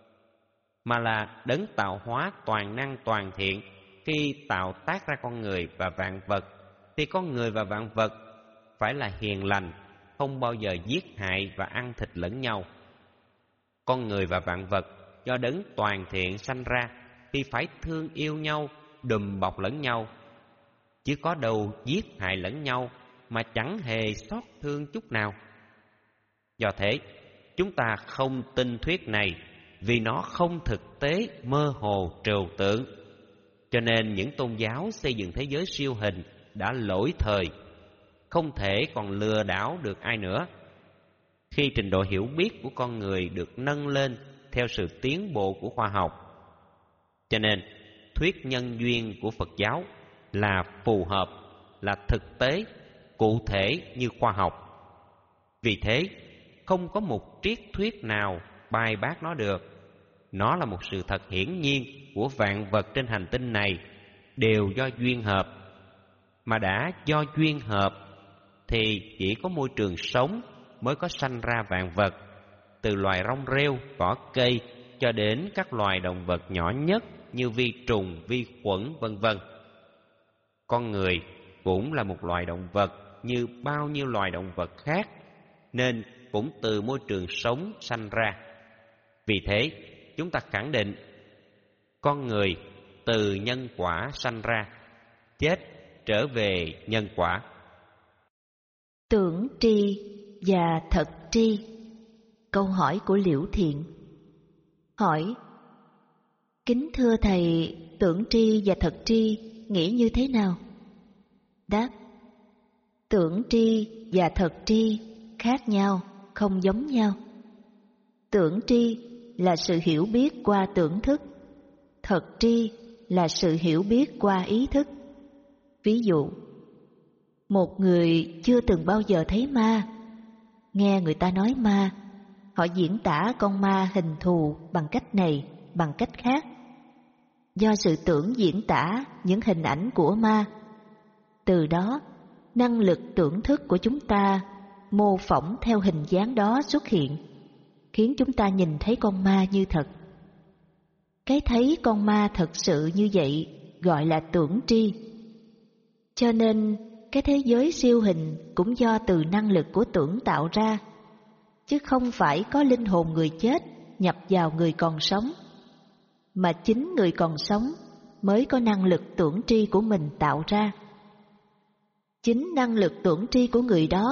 Mà là đấng tạo hóa toàn năng toàn thiện, khi tạo tác ra con người và vạn vật, thì con người và vạn vật phải là hiền lành, không bao giờ giết hại và ăn thịt lẫn nhau. Con người và vạn vật do đấng toàn thiện sanh ra, thì phải thương yêu nhau, đùm bọc lẫn nhau, chứ có đâu giết hại lẫn nhau mà chẳng hề xót thương chút nào. Do thế, chúng ta không tin thuyết này, vì nó không thực tế, mơ hồ, trừu tượng. Cho nên những tôn giáo xây dựng thế giới siêu hình đã lỗi thời, không thể còn lừa đảo được ai nữa. Khi trình độ hiểu biết của con người được nâng lên theo sự tiến bộ của khoa học, cho nên thuyết nhân duyên của Phật giáo là phù hợp, là thực tế, cụ thể như khoa học. Vì thế, không có một triết thuyết nào bài bác nó được. Nó là một sự thật hiển nhiên của vạn vật trên hành tinh này, đều do duyên hợp. Mà đã do duyên hợp, thì chỉ có môi trường sống mới có sanh ra vạn vật, từ loài rong rêu, cỏ cây cho đến các loài động vật nhỏ nhất như vi trùng, vi khuẩn, vân vân. Con người cũng là một loài động vật như bao nhiêu loài động vật khác, nên cũng từ môi trường sống sanh ra. Vì thế, chúng ta khẳng định con người từ nhân quả sanh ra, chết trở về nhân quả. Tưởng tri và thật tri. Câu hỏi của Liễu Thiện. Hỏi: kính thưa thầy, tưởng tri và thật tri nghĩa như thế nào? Đáp: tưởng tri và thật tri khác nhau, không giống nhau. Tưởng tri là sự hiểu biết qua tưởng thức, thật tri là sự hiểu biết qua ý thức. Ví dụ, một người chưa từng bao giờ thấy ma, nghe người ta nói ma, họ diễn tả con ma hình thù bằng cách này, bằng cách khác. Do sự tưởng diễn tả những hình ảnh của ma, từ đó năng lực tưởng thức của chúng ta mô phỏng theo hình dáng đó xuất hiện, khiến chúng ta nhìn thấy con ma như thật. Cái thấy con ma thật sự như vậy gọi là tưởng tri. Cho nên cái thế giới siêu hình cũng do từ năng lực của tưởng tạo ra, chứ không phải có linh hồn người chết nhập vào người còn sống, mà chính người còn sống mới có năng lực tưởng tri của mình tạo ra. Chính năng lực tưởng tri của người đó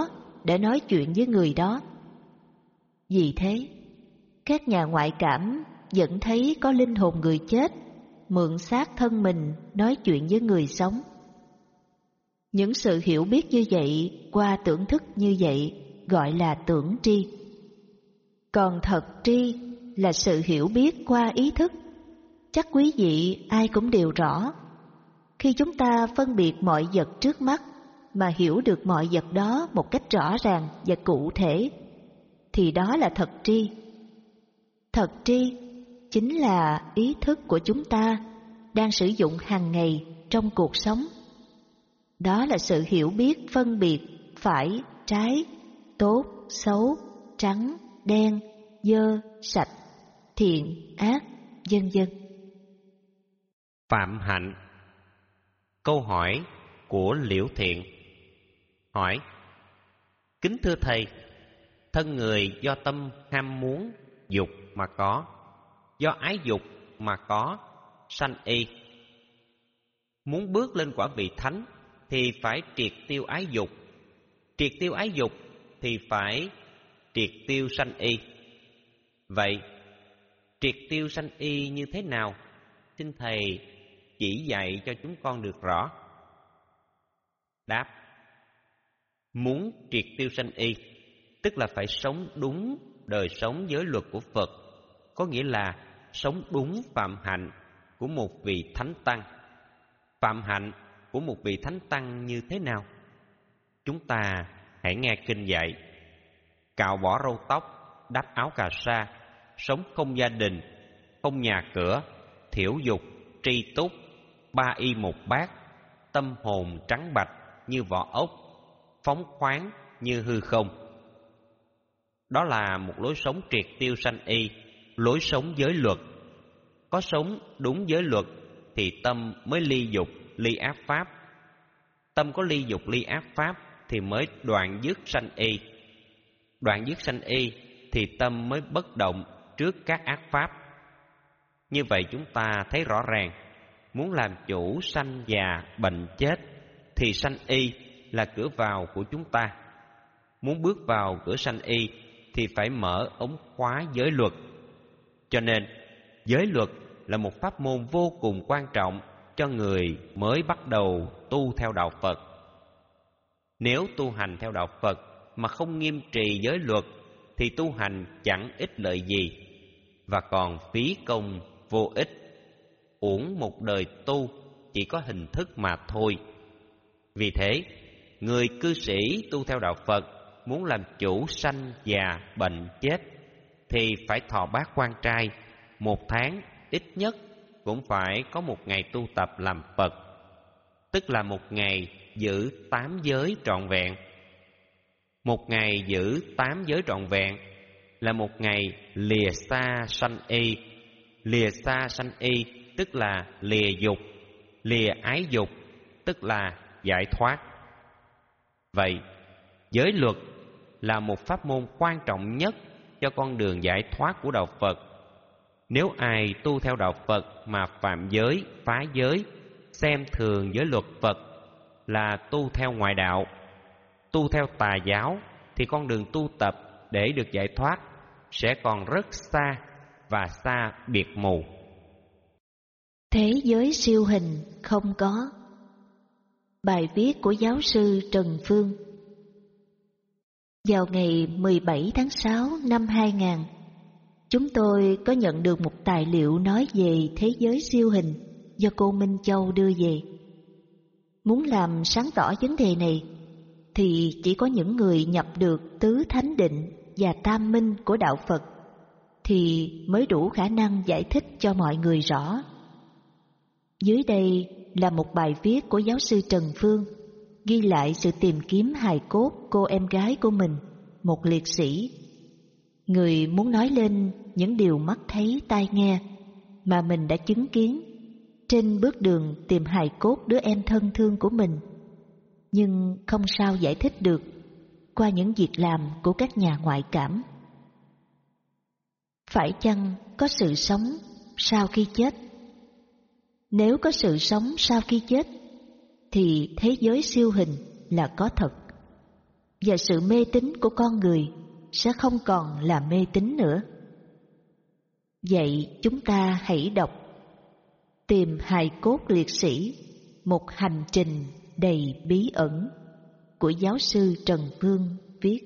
để nói chuyện với người đó. Vì thế, các nhà ngoại cảm vẫn thấy có linh hồn người chết mượn xác thân mình nói chuyện với người sống. Những sự hiểu biết như vậy qua tưởng thức như vậy gọi là tưởng tri. Còn thật tri là sự hiểu biết qua ý thức. Chắc quý vị ai cũng đều rõ. Khi chúng ta phân biệt mọi vật trước mắt mà hiểu được mọi vật đó một cách rõ ràng và cụ thể, thì đó là thật tri. Thật tri chính là ý thức của chúng ta đang sử dụng hàng ngày trong cuộc sống. Đó là sự hiểu biết phân biệt phải, trái, tốt, xấu, trắng, đen, dơ, sạch, thiện, ác, vân vân. Phạm hạnh. Câu hỏi của Liễu Thiện hỏi: kính thưa thầy, thân người do tâm ham muốn dục mà có, do ái dục mà có sanh y. Muốn bước lên quả vị thánh thì phải triệt tiêu ái dục, triệt tiêu ái dục thì phải triệt tiêu sanh y. Vậy triệt tiêu sanh y như thế nào? Xin thầy chỉ dạy cho chúng con được rõ. Đáp: muốn triệt tiêu sanh y tức là phải sống đúng đời sống giới luật của Phật, có nghĩa là sống đúng phạm hạnh của một vị thánh tăng. Phạm hạnh của một vị thánh tăng như thế nào? Chúng ta hãy nghe kinh dạy: cạo bỏ râu tóc, đắp áo cà sa, sống không gia đình, không nhà cửa, thiểu dục, tri túc, ba y một bát, tâm hồn trắng bạch như vỏ ốc, phóng khoáng như hư không. Đó là một lối sống triệt tiêu sanh y, lối sống giới luật. Có sống đúng giới luật thì tâm mới ly dục, ly ác pháp. Tâm có ly dục, ly ác pháp thì mới đoạn dứt sanh y. Đoạn dứt sanh y thì tâm mới bất động trước các ác pháp. Như vậy chúng ta thấy rõ ràng, muốn làm chủ sanh già bệnh chết thì sanh y là cửa vào của chúng ta. Muốn bước vào cửa sanh y thì phải mở ống khóa giới luật. Cho nên giới luật là một pháp môn vô cùng quan trọng cho người mới bắt đầu tu theo đạo Phật. Nếu tu hành theo đạo Phật mà không nghiêm trì giới luật thì tu hành chẳng ích lợi gì và còn phí công vô ích, uổng một đời tu chỉ có hình thức mà thôi. Vì thế, người cư sĩ tu theo đạo Phật muốn làm chủ sanh già bệnh chết thì phải thọ bát quan trai, một tháng ít nhất cũng phải có một ngày tu tập làm Phật, tức là một ngày giữ tám giới trọn vẹn. Một ngày giữ tám giới trọn vẹn là một ngày lìa xa sanh y. Lìa xa sanh y tức là lìa dục, lìa ái dục tức là giải thoát. Vậy, giới luật là một pháp môn quan trọng nhất cho con đường giải thoát của đạo Phật. Nếu ai tu theo đạo Phật mà phạm giới, phá giới, xem thường giới luật Phật là tu theo ngoại đạo, tu theo tà giáo thì con đường tu tập để được giải thoát sẽ còn rất xa và xa biệt mù. Thế giới siêu hình không có. Bài viết của giáo sư Trần Phương. Vào ngày mười bảy tháng sáu năm hai nghìn, chúng tôi có nhận được một tài liệu nói về thế giới siêu hình do cô Minh Châu đưa về. Muốn làm sáng tỏ vấn đề này thì chỉ có những người nhập được tứ thánh định và tam minh của đạo Phật thì mới đủ khả năng giải thích cho mọi người rõ. Dưới đây là một bài viết của giáo sư Trần Phương ghi lại sự tìm kiếm hài cốt cô em gái của mình, một liệt sĩ. Người muốn nói lên những điều mắt thấy tai nghe mà mình đã chứng kiến trên bước đường tìm hài cốt đứa em thân thương của mình, nhưng không sao giải thích được qua những việc làm của các nhà ngoại cảm. Phải chăng có sự sống sau khi chết? Nếu có sự sống sau khi chết thì thế giới siêu hình là có thật. và sự mê tín của con người sẽ không còn là mê tín nữa. Vậy chúng ta hãy đọc Tìm hài cốt liệt sĩ, một hành trình đầy bí ẩn của giáo sư Trần Vương viết.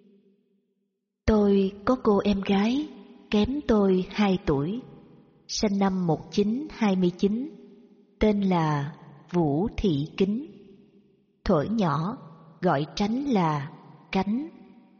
Tôi có cô em gái kém tôi hai tuổi, sinh năm một nghìn chín trăm hai mươi chín, tên là Vũ Thị Kính. Thuở nhỏ gọi Tránh là Cánh.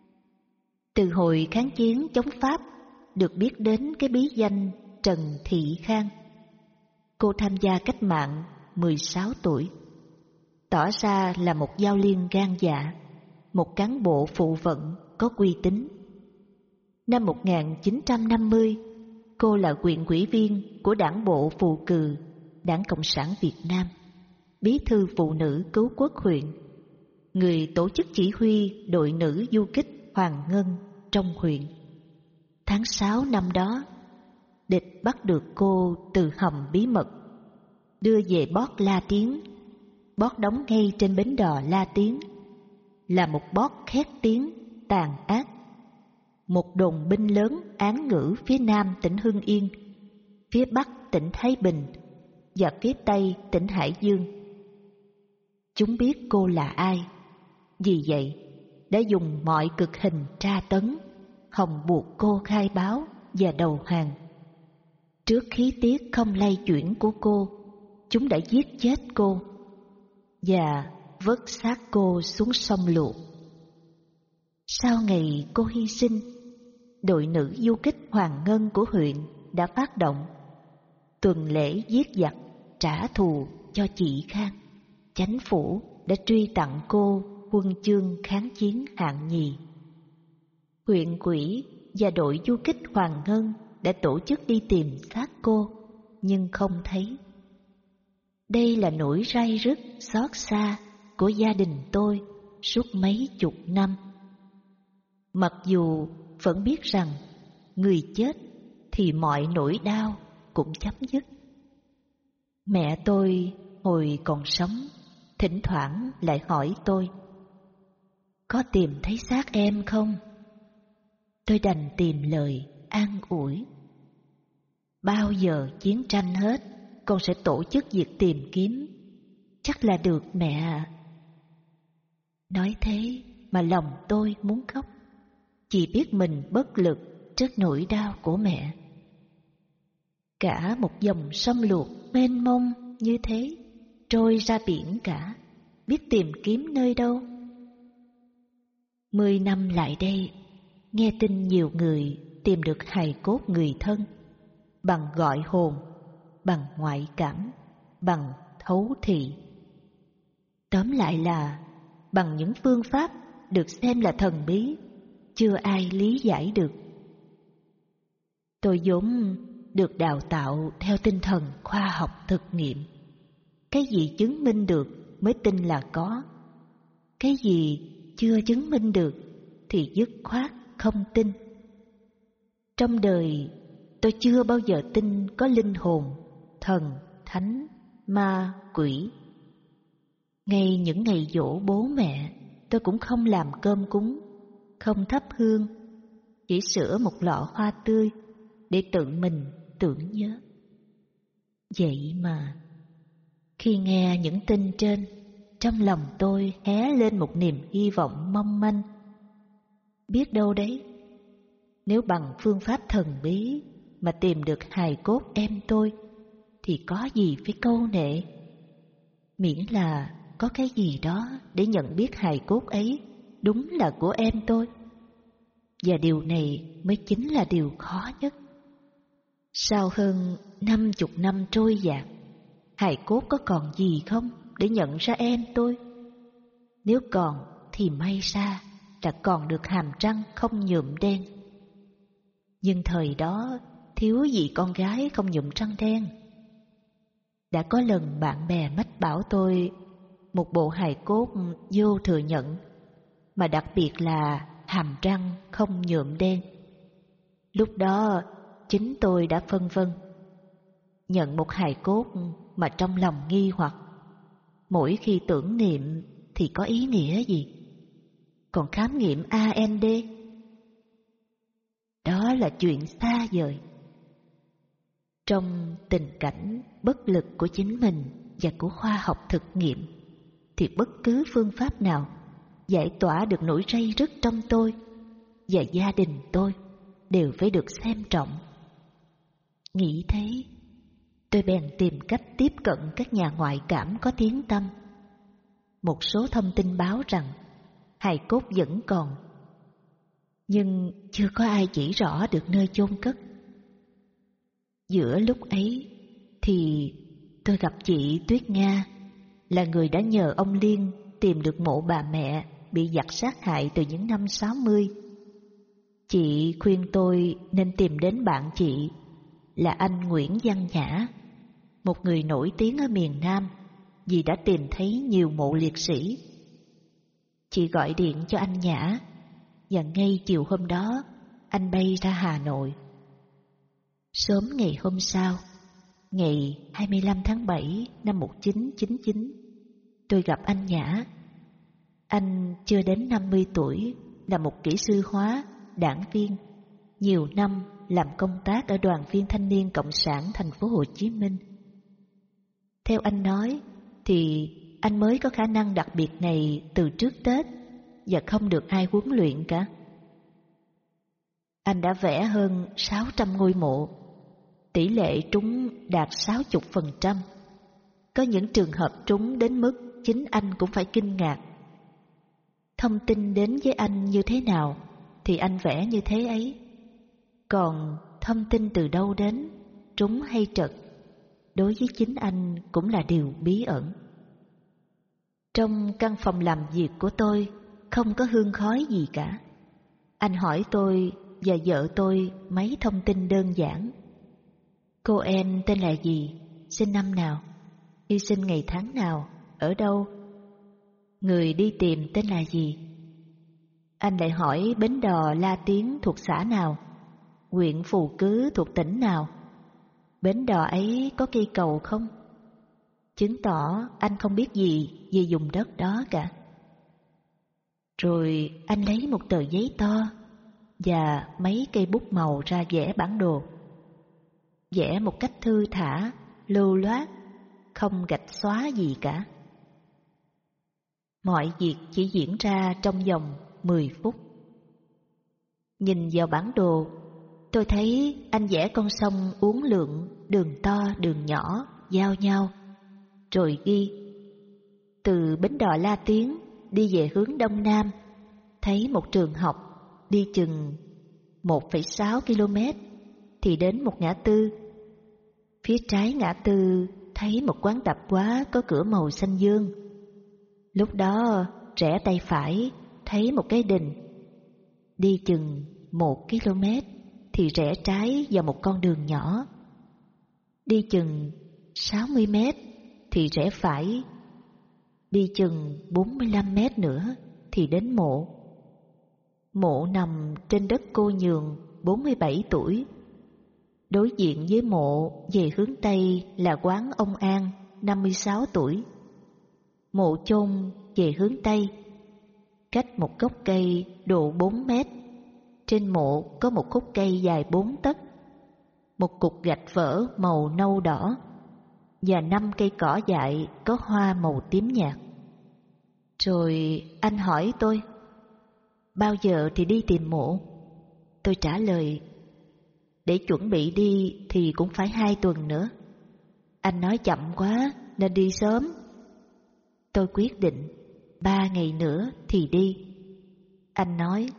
Từ hồi kháng chiến chống Pháp được biết đến cái bí danh Trần Thị Khang. Cô tham gia cách mạng mười sáu tuổi, tỏ ra là một giao liên gan dạ, một cán bộ phụ vận có uy tín. Năm một nghìn chín trăm năm mươi, cô là huyện ủy viên của Đảng bộ Phù Cừ, Đảng Cộng sản Việt Nam, bí thư phụ nữ cứu quốc huyện, người tổ chức chỉ huy đội nữ du kích Hoàng Ngân trong huyện. Tháng sáu năm đó, địch bắt được cô từ hầm bí mật, đưa về Bót La Tiến. Bót đóng ngay trên bến đò La Tiến, là một Bót khét tiếng, tàn ác, một đồn binh lớn án ngữ phía nam tỉnh Hưng Yên, phía bắc tỉnh Thái Bình và phía tây tỉnh Hải Dương. Chúng biết cô là ai, vì vậy đã dùng mọi cực hình tra tấn, hòng buộc cô khai báo và đầu hàng. Trước khí tiết không lay chuyển của cô, chúng đã giết chết cô và vớt xác cô xuống sông Luộc. Sau ngày cô hy sinh, đội nữ du kích Hoàng Ngân của huyện đã phát động tuần lễ giết giặc trả thù cho chị Khang. Chánh phủ đã truy tặng cô huân chương kháng chiến hạng nhì. Huyện ủy và đội du kích Hoàng Ngân đã tổ chức đi tìm xác cô, nhưng không thấy. Đây là nỗi ray rứt xót xa của gia đình tôi suốt mấy chục năm. Mặc dù vẫn biết rằng người chết thì mọi nỗi đau cũng chấm dứt. Mẹ tôi hồi còn sống thỉnh thoảng lại hỏi tôi: có tìm thấy xác em không? Tôi đành tìm lời an ủi: bao giờ chiến tranh hết, con sẽ tổ chức việc tìm kiếm, chắc là được mẹ ạ. Nói thế mà lòng tôi muốn khóc, chỉ biết mình bất lực trước nỗi đau của mẹ. Cả một dòng sông Luộc mênh mông như thế trôi ra biển cả, biết tìm kiếm nơi đâu. Mười năm lại đây, nghe tin nhiều người tìm được hài cốt người thân, bằng gọi hồn, bằng ngoại cảm, bằng thấu thị. Tóm lại là bằng những phương pháp được xem là thần bí, chưa ai lý giải được. Tôi vốn được đào tạo theo tinh thần khoa học thực nghiệm. Cái gì chứng minh được mới tin là có, cái gì chưa chứng minh được thì dứt khoát không tin. Trong đời tôi chưa bao giờ tin có linh hồn, thần, thánh, ma, quỷ. Ngay những ngày giỗ bố mẹ, tôi cũng không làm cơm cúng, không thắp hương, chỉ sửa một lọ hoa tươi để tự mình tưởng nhớ. Vậy mà khi nghe những tin trên, trong lòng tôi hé lên một niềm hy vọng mong manh. Biết đâu đấy, nếu bằng phương pháp thần bí mà tìm được hài cốt em tôi thì có gì phải câu nệ. Miễn là có cái gì đó để nhận biết hài cốt ấy đúng là của em tôi. Và điều này mới chính là điều khó nhất. Sau hơn năm chục năm trôi dạt, hài cốt có còn gì không để nhận ra em tôi? Nếu còn thì may ra là còn được hàm răng không nhuộm đen. Nhưng thời đó thiếu gì con gái không nhuộm răng đen. Đã có lần bạn bè mách bảo tôi một bộ hài cốt vô thừa nhận, mà đặc biệt là hàm răng không nhuộm đen. Lúc đó chính tôi đã phân vân. Nhận một hài cốt mà trong lòng nghi hoặc, mỗi khi tưởng niệm thì có ý nghĩa gì? còn khám nghiệm a en đê. Đó là chuyện xa vời. Trong tình cảnh bất lực của chính mình và của khoa học thực nghiệm, thì bất cứ phương pháp nào giải tỏa được nỗi ray rứt trong tôi và gia đình tôi đều phải được xem trọng. Nghĩ thế, tôi bèn tìm cách tiếp cận các nhà ngoại cảm có tiếng tăm. Một số thông tin báo rằng hài cốt vẫn còn, nhưng chưa có ai chỉ rõ được nơi chôn cất. Giữa lúc ấy thì tôi gặp chị Tuyết Nga, là người đã nhờ ông Liên tìm được mộ bà mẹ bị giặc sát hại từ những năm sáu mươi. Chị khuyên tôi nên tìm đến bạn chị là anh Nguyễn Văn Nhã, một người nổi tiếng ở miền Nam vì đã tìm thấy nhiều mộ liệt sĩ. Chị gọi điện cho anh Nhã, và ngay chiều hôm đó anh bay ra Hà Nội. Sớm ngày hôm sau, ngày hai mươi lăm tháng bảy năm một nghìn chín trăm chín mươi chín, tôi gặp anh Nhã. Anh chưa đến năm mươi tuổi, là một kỹ sư hóa, đảng viên, nhiều năm làm công tác ở Đoàn viên Thanh niên Cộng sản thành phố Hồ Chí Minh. Theo anh nói thì anh mới có khả năng đặc biệt này từ trước Tết và không được ai huấn luyện cả. Anh đã vẽ hơn sáu trăm ngôi mộ, tỷ lệ trúng đạt sáu mươi phần trăm. Có những trường hợp trúng đến mức chính anh cũng phải kinh ngạc. Thông tin đến với anh như thế nào thì anh vẽ như thế ấy. Còn thông tin từ đâu đến, trúng hay trật, đối với chính anh cũng là điều bí ẩn. Trong căn phòng làm việc của tôi không có hương khói gì cả. Anh hỏi tôi và vợ tôi mấy thông tin đơn giản. Cô em tên là gì, sinh năm nào, hy sinh ngày tháng nào, ở đâu, người đi tìm tên là gì. Anh lại hỏi bến đò La Tiến thuộc xã nào, huyện Phù Cứ thuộc tỉnh nào, bến đò ấy có cây cầu không. Chứng tỏ anh không biết gì về vùng đất đó cả. Rồi anh lấy một tờ giấy to và mấy cây bút màu ra vẽ bản đồ. Vẽ một cách thư thả, lưu loát, không gạch xóa gì cả. Mọi việc chỉ diễn ra trong vòng mười phút. Nhìn vào bản đồ, tôi thấy anh vẽ con sông uốn lượn, đường to đường nhỏ giao nhau, rồi ghi từ bến đò La Tiến đi về hướng đông nam, thấy một trường học, đi chừng một phẩy sáu ki lô mét thì đến một ngã tư. Phía trái ngã tư thấy một quán tạp hóa có cửa màu xanh dương. Lúc đó rẽ tay phải thấy một cái đình. Đi chừng một ki lô mét thì rẽ trái vào một con đường nhỏ. Đi chừng sáu mươi mét thì rẽ phải. Đi chừng bốn mươi lăm mét nữa thì đến mộ. Mộ nằm trên đất cô Nhường, bốn mươi bảy tuổi. Đối diện với mộ về hướng Tây là quán ông An, năm mươi sáu tuổi. Mộ chôn về hướng Tây, cách một gốc cây độ bốn mét. Trên mộ có một khúc cây dài bốn tấc, một cục gạch vỡ màu nâu đỏ và năm cây cỏ dại có hoa màu tím nhạt. Rồi anh hỏi tôi, bao giờ thì đi tìm mộ? Tôi trả lời, để chuẩn bị đi thì cũng phải hai tuần nữa. Anh nói chậm quá nên đi sớm. Tôi quyết định ba ngày nữa thì đi. Anh nói,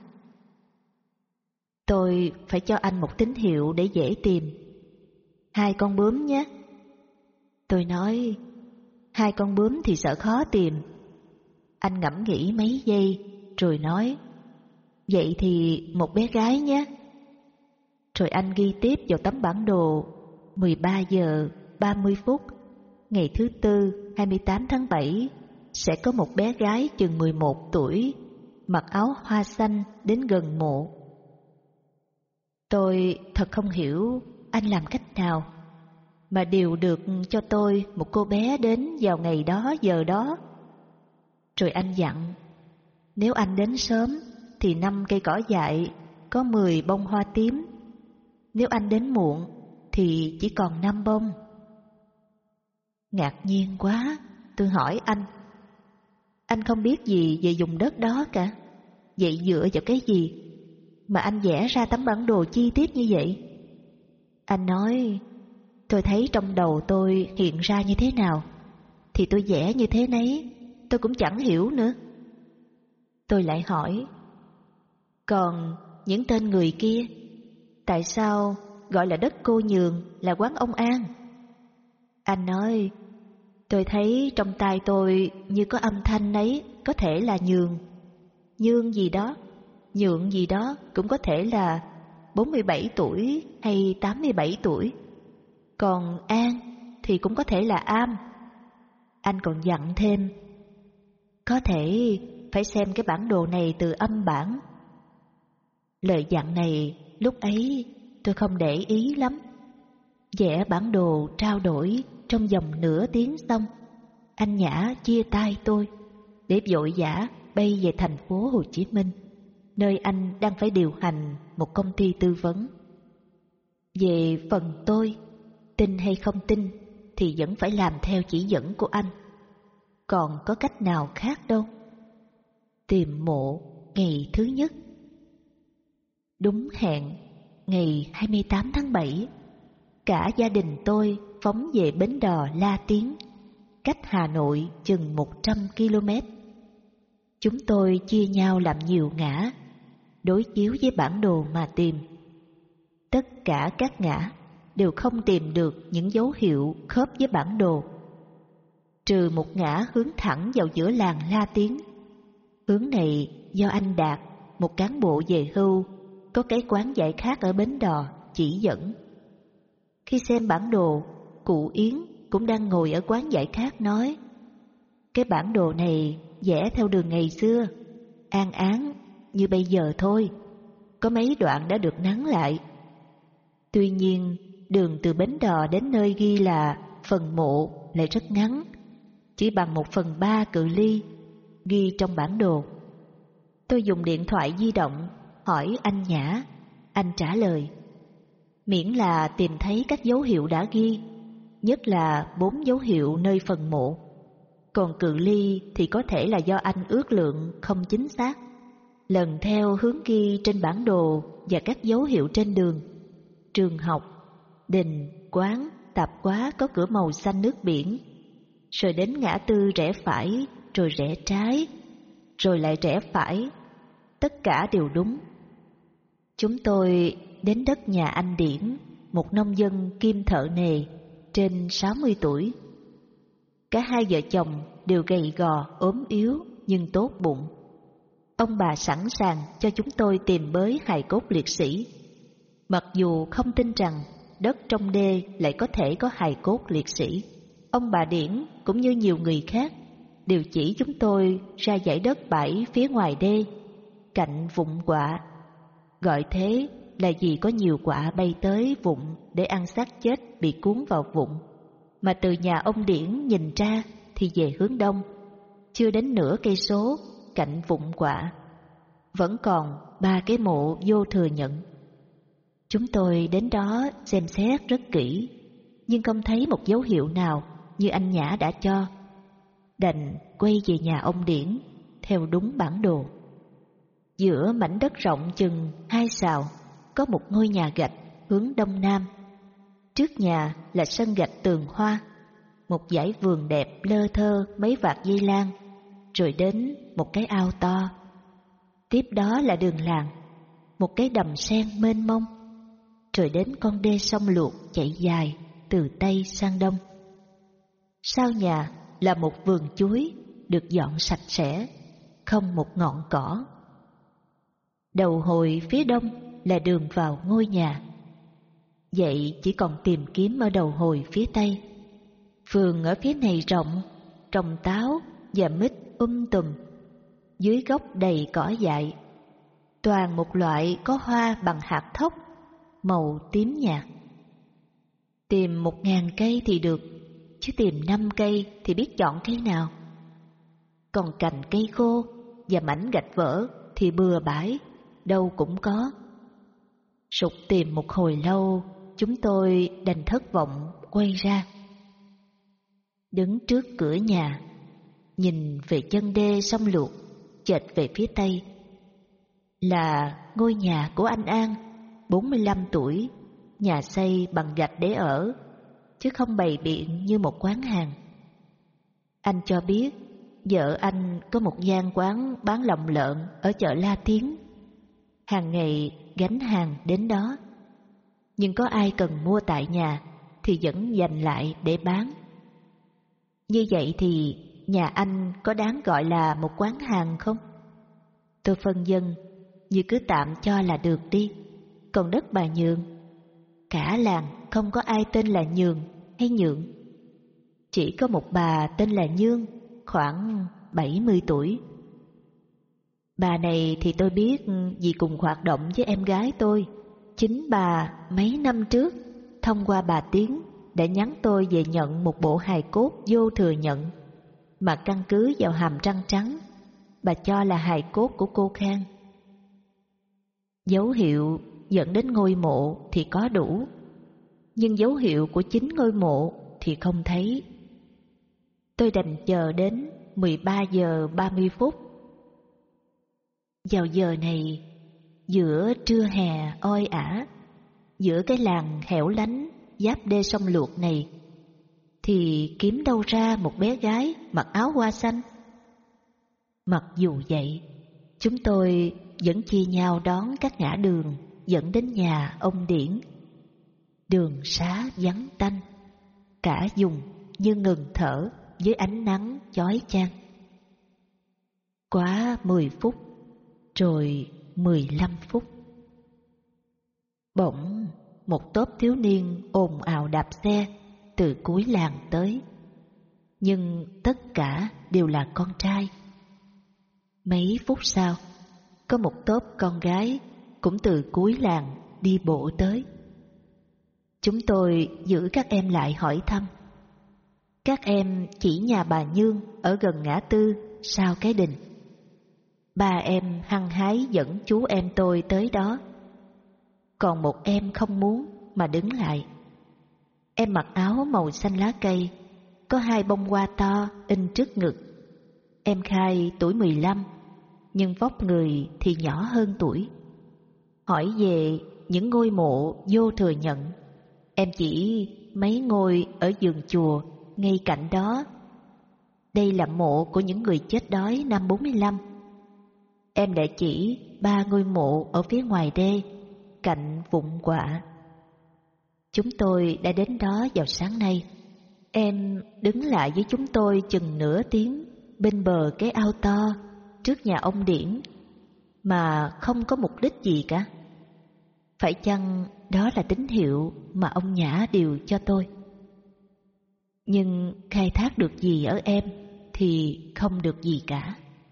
tôi phải cho anh một tín hiệu để dễ tìm. Hai con bướm nhé. Tôi nói, hai con bướm thì sợ khó tìm. Anh ngẫm nghĩ mấy giây rồi nói, vậy thì một bé gái nhé. Rồi anh ghi tiếp vào tấm bản đồ mười ba giờ ba mươi phút ngày thứ Tư hai mươi tám tháng bảy sẽ có một bé gái chừng mười một tuổi mặc áo hoa xanh đến gần mộ. Tôi thật không hiểu anh làm cách nào mà điều được cho tôi một cô bé đến vào ngày đó giờ đó. Rồi anh dặn, Nếu anh đến sớm thì năm cây cỏ dại có mười bông hoa tím. Nếu anh đến muộn thì chỉ còn năm bông. Ngạc nhiên quá, tôi hỏi anh. Anh không biết gì về vùng đất đó cả. Vậy dựa vào cái gì mà anh vẽ ra tấm bản đồ chi tiết như vậy? Anh nói, tôi thấy trong đầu tôi hiện ra như thế nào thì tôi vẽ như thế nấy, tôi cũng chẳng hiểu nữa. Tôi lại hỏi, còn những tên người kia, tại sao gọi là đất cô nhường là quán ông An? Anh nói, tôi thấy trong tai tôi như có âm thanh ấy, có thể là nhường. Nhường gì đó, nhượng gì đó cũng có thể là bốn mươi bảy tuổi hay tám mươi bảy tuổi. Còn An thì cũng có thể là Am. Anh còn dặn thêm, có thể phải xem cái bản đồ này từ âm bản. Lời dặn này lúc ấy tôi không để ý lắm. Vẽ bản đồ trao đổi trong vòng nửa tiếng xong, anh Nhã chia tay tôi để vội vã bay về thành phố Hồ Chí Minh, nơi anh đang phải điều hành một công ty tư vấn. Về phần tôi, tin hay không tin thì vẫn phải làm theo chỉ dẫn của anh. Còn có cách nào khác đâu. Tìm mộ ngày thứ nhất. Đúng hẹn, ngày hai mươi tám tháng bảy, cả gia đình tôi phóng về bến đò La Tiến, cách Hà Nội chừng một trăm ki lô mét. Chúng tôi chia nhau làm nhiều ngã, đối chiếu với bản đồ mà tìm. Tất cả các ngã đều không tìm được những dấu hiệu khớp với bản đồ, trừ một ngã hướng thẳng vào giữa làng La Tiến. Hướng này do anh Đạt, một cán bộ về hưu, có cái quán dạy khác ở bến đò, chỉ dẫn. Khi xem bản đồ, cụ Yến cũng đang ngồi ở quán dạy khác nói, cái bản đồ này vẽ theo đường ngày xưa, an áng như bây giờ thôi, có mấy đoạn đã được nắn lại. Tuy nhiên, đường từ bến đò đến nơi ghi là phần mộ lại rất ngắn, chỉ bằng một phần ba cự ly ghi trong bản đồ. Tôi dùng điện thoại di động hỏi anh Nhã, anh trả lời, miễn là tìm thấy các dấu hiệu đã ghi, nhất là bốn dấu hiệu nơi phần mộ. Còn cự ly thì có thể là do anh ước lượng không chính xác, lần theo hướng ghi trên bản đồ và các dấu hiệu trên đường. Trường học, đình, quán, tạp hóa có cửa màu xanh nước biển, rồi đến ngã tư rẽ phải, rồi rẽ trái, rồi lại rẽ phải. Tất cả đều đúng. Chúng tôi đến đất nhà anh Điển, một nông dân kim thợ nề, trên sáu mươi tuổi. Cả hai vợ chồng đều gầy gò, ốm yếu nhưng tốt bụng. Ông bà sẵn sàng cho chúng tôi tìm bới hài cốt liệt sĩ, mặc dù không tin rằng đất trong đê lại có thể có hài cốt liệt sĩ. Ông bà Điển cũng như nhiều người khác đều chỉ chúng tôi ra dãy đất bãi phía ngoài đê, cạnh vụn quạ. Gọi thế là vì có nhiều quạ bay tới vụn để ăn xác chết bị cuốn vào vụn. Mà từ nhà ông Điển nhìn ra thì về hướng đông, chưa đến nửa cây số, cạnh vụn quạ vẫn còn ba cái mộ vô thừa nhận. Chúng tôi đến đó xem xét rất kỹ, nhưng không thấy một dấu hiệu nào như anh Nhã đã cho. Đành quay về nhà ông Điển theo đúng bản đồ. Giữa mảnh đất rộng chừng hai sào có một ngôi nhà gạch hướng đông nam. Trước nhà là sân gạch tường hoa, một dãy vườn đẹp lơ thơ mấy vạt dây lan, rồi đến một cái ao to. Tiếp đó là đường làng, một cái đầm sen mênh mông, rồi đến con đê sông Luộc chạy dài từ Tây sang Đông. Sau nhà là một vườn chuối được dọn sạch sẽ, không một ngọn cỏ. Đầu hồi phía đông là đường vào ngôi nhà. Vậy chỉ còn tìm kiếm ở đầu hồi phía tây. Vườn ở phía này rộng, trồng táo và mít um tùm, dưới gốc đầy cỏ dại, toàn một loại có hoa bằng hạt thóc, màu tím nhạt. Tìm một ngàn cây thì được, chứ tìm năm cây thì biết chọn cây nào. Còn cành cây khô và mảnh gạch vỡ thì bừa bãi, đâu cũng có. Sục tìm một hồi lâu, chúng tôi đành thất vọng quay ra. Đứng trước cửa nhà, nhìn về chân đê sông Luộc chệch về phía tây, là ngôi nhà của anh An, bốn mươi lăm tuổi, nhà xây bằng gạch để ở, chứ không bày biện như một quán hàng. Anh cho biết vợ anh có một gian quán bán lòng lợn ở chợ La Tiến, hàng ngày gánh hàng đến đó, nhưng có ai cần mua tại nhà thì vẫn dành lại để bán. Như vậy thì nhà anh có đáng gọi là một quán hàng không? Tôi phân vân, như cứ tạm cho là được đi. Còn đất bà Nhường, cả làng không có ai tên là Nhường hay Nhượng, chỉ có một bà tên là Nhương, khoảng bảy mươi tuổi. Bà này thì tôi biết vì cùng hoạt động với em gái tôi. Chính bà mấy năm trước thông qua bà Tiến đã nhắn tôi về nhận một bộ hài cốt vô thừa nhận, mà căn cứ vào hàm răng trắng, bà cho là hài cốt của cô Khang. Dấu hiệu dẫn đến ngôi mộ thì có đủ, nhưng dấu hiệu của chính ngôi mộ thì không thấy. Tôi đành chờ đến mười ba giờ ba mươi phút. Vào giờ này, giữa trưa hè oi ả, giữa cái làng hẻo lánh giáp đê sông Luộc này, thì kiếm đâu ra một bé gái mặc áo hoa xanh. Mặc dù vậy, chúng tôi vẫn chia nhau đón các ngã đường dẫn đến nhà ông Điển. Đường xá vắng tanh, cả vùng như ngừng thở dưới ánh nắng chói chang. Quá mười phút, rồi mười lăm phút. Bỗng một tốp thiếu niên ồn ào đạp xe từ cuối làng tới, nhưng tất cả đều là con trai. Mấy phút sau, có một tốp con gái cũng từ cuối làng đi bộ tới. Chúng tôi giữ các em lại hỏi thăm. Các em chỉ nhà bà Nhương ở gần ngã tư sau cái đình. Ba em hăng hái dẫn chú em tôi tới đó. Còn một em không muốn mà đứng lại. Em mặc áo màu xanh lá cây, có hai bông hoa to in trước ngực. Em khai tuổi mười lăm, nhưng vóc người thì nhỏ hơn tuổi. Hỏi về những ngôi mộ vô thừa nhận, em chỉ mấy ngôi ở vườn chùa ngay cạnh đó. Đây là mộ của những người chết đói năm bốn mươi lăm. Em đã chỉ ba ngôi mộ ở phía ngoài đê, cạnh vụn quạ. Chúng tôi đã đến đó vào sáng nay. Em đứng lại với chúng tôi chừng nửa tiếng bên bờ cái ao to trước nhà ông Điển, mà không có mục đích gì cả. Phải chăng đó là tín hiệu mà ông Nhã điều cho tôi? Nhưng khai thác được gì ở em thì không được gì cả.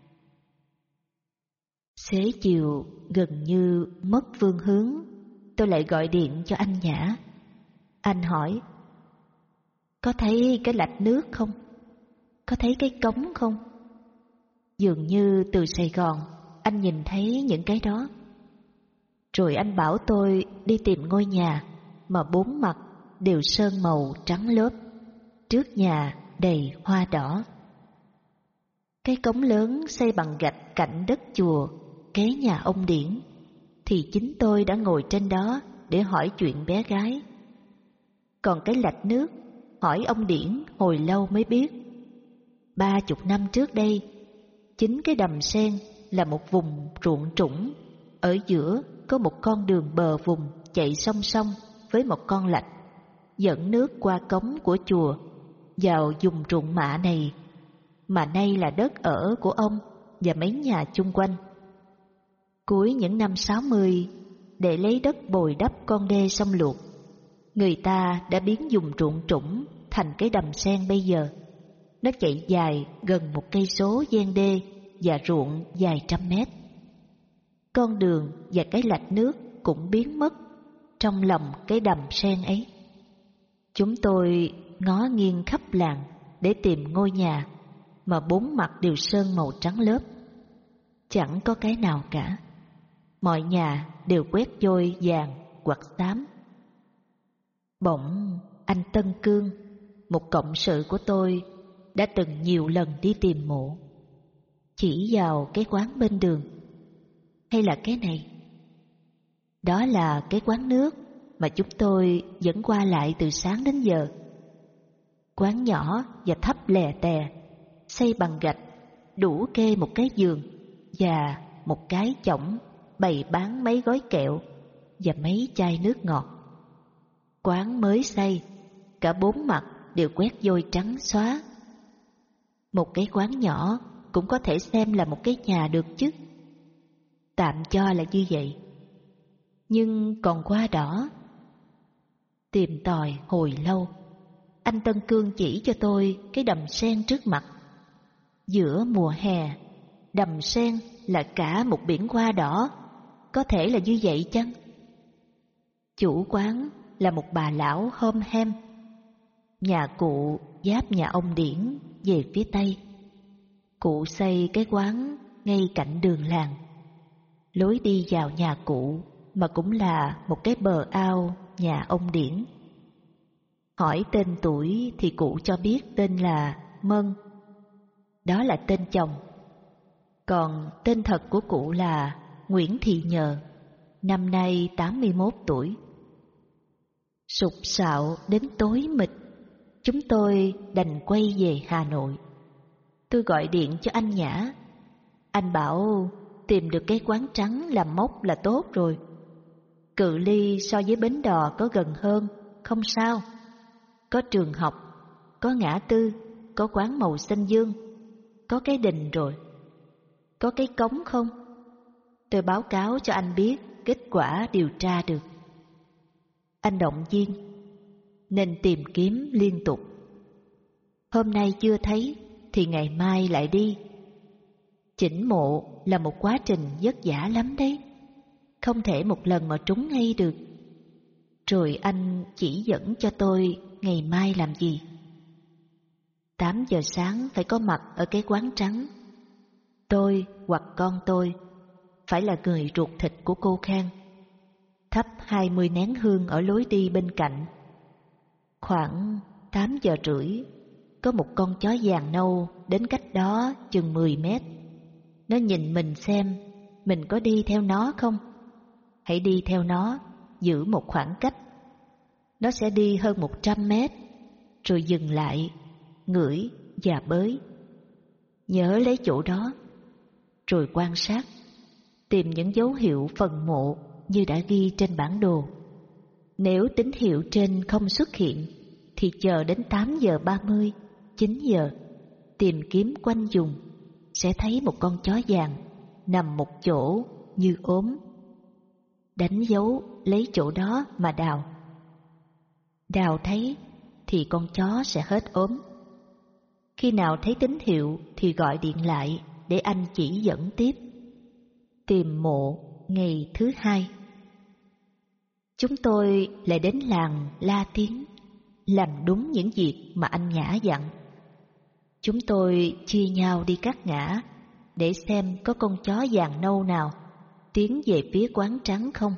Xế chiều gần như mất phương hướng, tôi lại gọi điện cho anh Nhã. Anh hỏi: có thấy cái lạch nước không? Có thấy cái cống không? Dường như từ Sài Gòn anh nhìn thấy những cái đó. Rồi anh bảo tôi đi tìm ngôi nhà mà bốn mặt đều sơn màu trắng lớp, trước nhà đầy hoa đỏ. Cái cống lớn xây bằng gạch cạnh đất chùa kế nhà ông Điển, thì chính tôi đã ngồi trên đó để hỏi chuyện bé gái. Còn cái lạch nước, hỏi ông Điển hồi lâu mới biết. Ba chục năm trước đây, chính cái đầm sen là một vùng ruộng trũng, ở giữa có một con đường bờ vùng chạy song song với một con lạch, dẫn nước qua cống của chùa vào vùng ruộng mạ này, mà nay là đất ở của ông và mấy nhà chung quanh. Cuối những năm sáu mươi, để lấy đất bồi đắp con đê sông Luộc, người ta đã biến vùng ruộng trũng thành cái đầm sen bây giờ. Nó chạy dài gần một cây số ven đê và ruộng vài trăm mét. Con đường và cái lạch nước cũng biến mất trong lòng cái đầm sen ấy. Chúng tôi ngó nghiêng khắp làng để tìm ngôi nhà mà bốn mặt đều sơn màu trắng lớp. chẳng có cái nào cả. Mọi nhà đều quét vôi vàng hoặc xám. Bỗng anh Tân Cương, một cộng sự của tôi, đã từng nhiều lần đi tìm mộ, chỉ vào cái quán bên đường. Hay là cái này? Đó là cái quán nước mà chúng tôi vẫn qua lại từ sáng đến giờ. Quán nhỏ và thấp lè tè, xây bằng gạch, đủ kê một cái giường và một cái chõng bày bán mấy gói kẹo và mấy chai nước ngọt. Quán mới xây, cả bốn mặt đều quét vôi trắng xóa. Một cái quán nhỏ cũng có thể xem là một cái nhà được chứ. Tạm cho là như vậy. Nhưng còn qua đỏ. Tìm tòi hồi lâu, anh Tân Cương chỉ cho tôi cái đầm sen trước mặt. Giữa mùa hè, đầm sen là cả một biển hoa đỏ. Có thể là như vậy chăng? Chủ quán là một bà lão hôm hem. Nhà cụ giáp nhà ông Điển về phía tây. Cụ xây cái quán ngay cạnh đường làng. Lối đi vào nhà cụ mà cũng là một cái bờ ao nhà ông Điển. Hỏi tên tuổi thì cụ cho biết tên là Mân. Đó là tên chồng. Còn tên thật của cụ là Nguyễn Thị Nhờ, năm nay tám mươi mốt tuổi. Sục sạo đến tối mịt, chúng tôi đành quay về Hà Nội. Tôi gọi điện cho anh Nhã. Anh bảo tìm được cái quán trắng làm mốc là tốt rồi. Cự ly so với bến đò có gần hơn, không sao. Có trường học, có ngã tư, có quán màu xanh dương, có cái đình rồi. Có cái cống không? Tôi báo cáo cho anh biết kết quả điều tra được. Anh động viên, nên tìm kiếm liên tục. Hôm nay chưa thấy thì ngày mai lại đi. Chỉnh mộ là một quá trình vất vả lắm đấy. Không thể một lần mà trúng ngay được. Rồi anh chỉ dẫn cho tôi ngày mai làm gì. Tám giờ sáng phải có mặt ở cái quán trắng. Tôi hoặc con tôi phải là người ruột thịt của cô Khang. Thắp hai mươi nén hương ở lối đi bên cạnh. Khoảng tám giờ rưỡi, có một con chó vàng nâu đến cách đó chừng mười mét. Nó nhìn mình xem mình có đi theo nó không. Hãy đi theo nó, giữ một khoảng cách. Nó sẽ đi hơn một trăm mét, rồi dừng lại, ngửi và bới. Nhớ lấy chỗ đó, rồi quan sát, tìm những dấu hiệu phần mộ như đã ghi trên bản đồ. Nếu tín hiệu trên không xuất hiện, thì chờ đến tám giờ ba mươi, chín giờ, tìm kiếm quanh vùng, sẽ thấy một con chó vàng nằm một chỗ như ốm. Đánh dấu lấy chỗ đó mà đào. Đào thấy thì con chó sẽ hết ốm. Khi nào thấy tín hiệu thì gọi điện lại để anh chỉ dẫn tiếp. Tìm mộ ngày thứ hai. Chúng tôi lại đến làng La Tiến, làm đúng những việc mà anh Nhã dặn. Chúng tôi chia nhau đi các ngã để xem có con chó vàng nâu nào tiến về phía quán trắng không.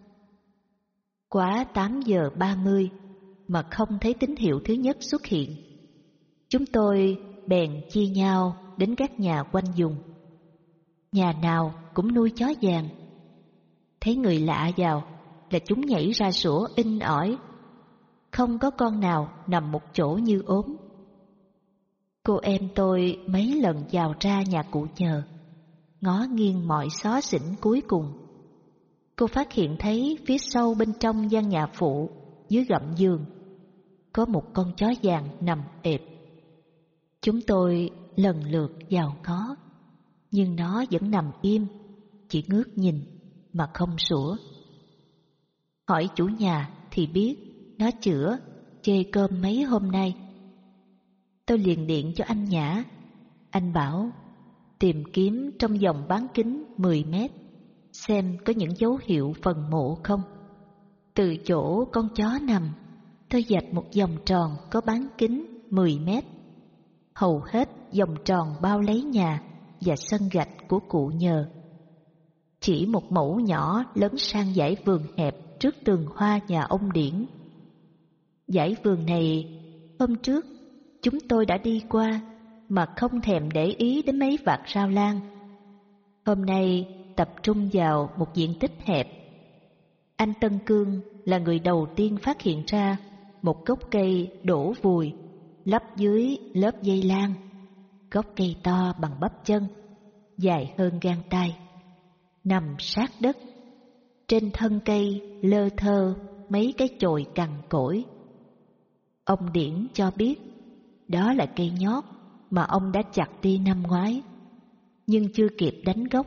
Quá tám giờ ba mươi mà không thấy tín hiệu thứ nhất xuất hiện. Chúng tôi bèn chia nhau đến các nhà quanh vùng. Nhà nào cũng nuôi chó vàng. Thấy người lạ vào là chúng nhảy ra sủa inh ỏi. Không có con nào nằm một chỗ như ốm. Cô em tôi mấy lần vào ra nhà cụ Nhờ, ngó nghiêng mọi xó xỉnh cuối cùng. Cô phát hiện thấy phía sâu bên trong gian nhà phụ, dưới gầm giường, có một con chó vàng nằm ẹp. Chúng tôi lần lượt vào ngó, nhưng nó vẫn nằm im, chỉ ngước nhìn mà không sủa. Hỏi chủ nhà thì biết nó chữa, chê cơm mấy hôm nay. Tôi liền điện cho anh Nhã. Anh bảo tìm kiếm trong vòng bán kính mười mét, xem có những dấu hiệu phần mộ không. Từ chỗ con chó nằm, tôi vạch một vòng tròn có bán kính mười mét. Hầu hết vòng tròn bao lấy nhà và sân gạch của cụ Nhờ. Chỉ một mẫu nhỏ lấn sang dãy vườn hẹp trước tường hoa nhà ông Điển. Dãy vườn này hôm trước chúng tôi đã đi qua mà không thèm để ý đến mấy vạt rau lang. Hôm nay tập trung vào một diện tích hẹp. Anh Tân Cương là người đầu tiên phát hiện ra một gốc cây đổ vùi lấp dưới lớp dây lang. Gốc cây to bằng bắp chân, dài hơn gang tay, nằm sát đất. Trên thân cây lơ thơ mấy cái chồi cằn cỗi. Ông Điển cho biết đó là cây nhót mà ông đã chặt đi năm ngoái, nhưng chưa kịp đánh gốc.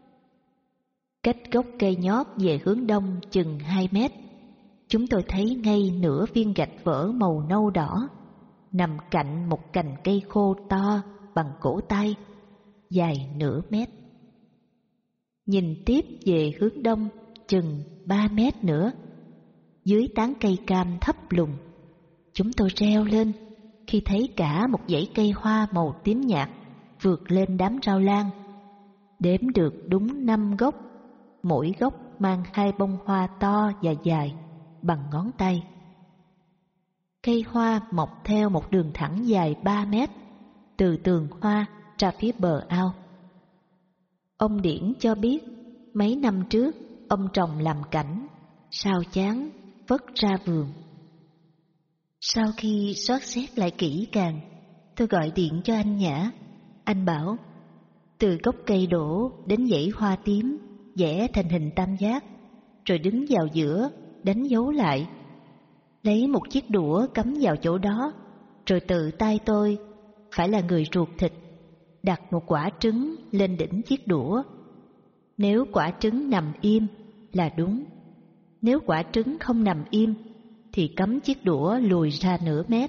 Cách gốc cây nhót về hướng đông chừng hai mét, chúng tôi thấy ngay nửa viên gạch vỡ màu nâu đỏ nằm cạnh một cành cây khô to bằng cổ tay, dài nửa mét. Nhìn tiếp về hướng đông chừng ba mét nữa, dưới tán cây cam thấp lùn, chúng tôi reo lên khi thấy cả một dãy cây hoa màu tím nhạt vượt lên đám rau lang. Đếm được đúng năm gốc, mỗi gốc mang hai bông hoa to và dài bằng ngón tay. Cây hoa mọc theo một đường thẳng dài ba mét từ tường hoa ra phía bờ ao. Ông Điển cho biết mấy năm trước ông trồng làm cảnh, sao chán vất ra vườn. Sau khi soát xét lại kỹ càng, tôi gọi điện cho anh Nhã. Anh bảo từ gốc cây đổ đến dãy hoa tím vẽ thành hình tam giác, rồi đứng vào giữa đánh dấu lại. Lấy một chiếc đũa cắm vào chỗ đó, rồi tự tay tôi, phải là người ruột thịt, đặt một quả trứng lên đỉnh chiếc đũa. Nếu quả trứng nằm im là đúng, nếu quả trứng không nằm im thì cắm chiếc đũa lùi ra nửa mét.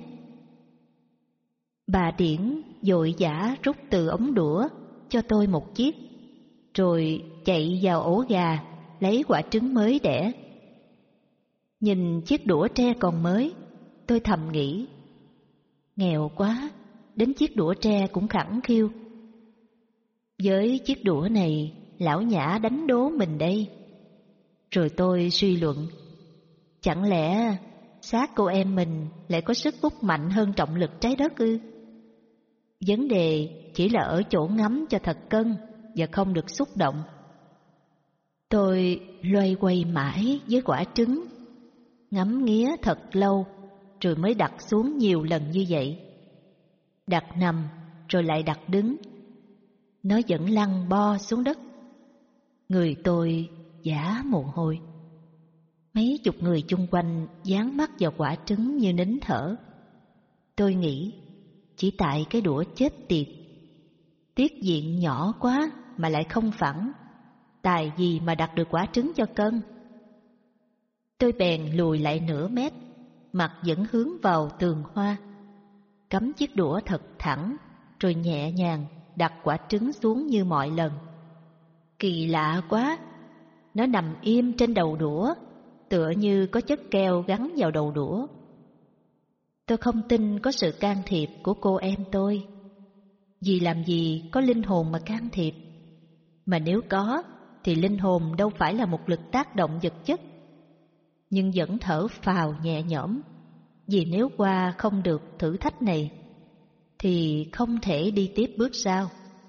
Bà Điển vội vã rút từ ống đũa cho tôi một chiếc, rồi chạy vào ổ gà lấy quả trứng mới đẻ. Nhìn chiếc đũa tre còn mới, tôi thầm nghĩ, nghèo quá, đến chiếc đũa tre cũng khẳng khiu. Với chiếc đũa này, lão Nhã đánh đố mình đây. Rồi tôi suy luận, chẳng lẽ xác cô em mình lại có sức hút mạnh hơn trọng lực trái đất ư? Vấn đề chỉ là ở chỗ ngắm cho thật cân và không được xúc động. Tôi loay quay mãi với quả trứng, ngắm nghía thật lâu rồi mới đặt xuống nhiều lần như vậy. Đặt nằm rồi lại đặt đứng, nó vẫn lăn bo xuống đất. Người tôi vã mồ hôi. Mấy chục người chung quanh dán mắt vào quả trứng như nín thở. Tôi nghĩ chỉ tại cái đũa chết tiệt, tiết diện nhỏ quá mà lại không phẳng, tài gì mà đặt được quả trứng cho cân. Tôi bèn lùi lại nửa mét, mặt vẫn hướng vào tường hoa, cắm chiếc đũa thật thẳng, rồi nhẹ nhàng đặt quả trứng xuống như mọi lần. Kỳ lạ quá, nó nằm im trên đầu đũa, tựa như có chất keo gắn vào đầu đũa. Tôi không tin có sự can thiệp của cô em tôi, vì làm gì có linh hồn mà can thiệp. Mà nếu có, thì linh hồn đâu phải là một lực tác động vật chất. Nhưng vẫn thở phào nhẹ nhõm, vì nếu qua không được thử thách này, thì không thể đi tiếp bước sau.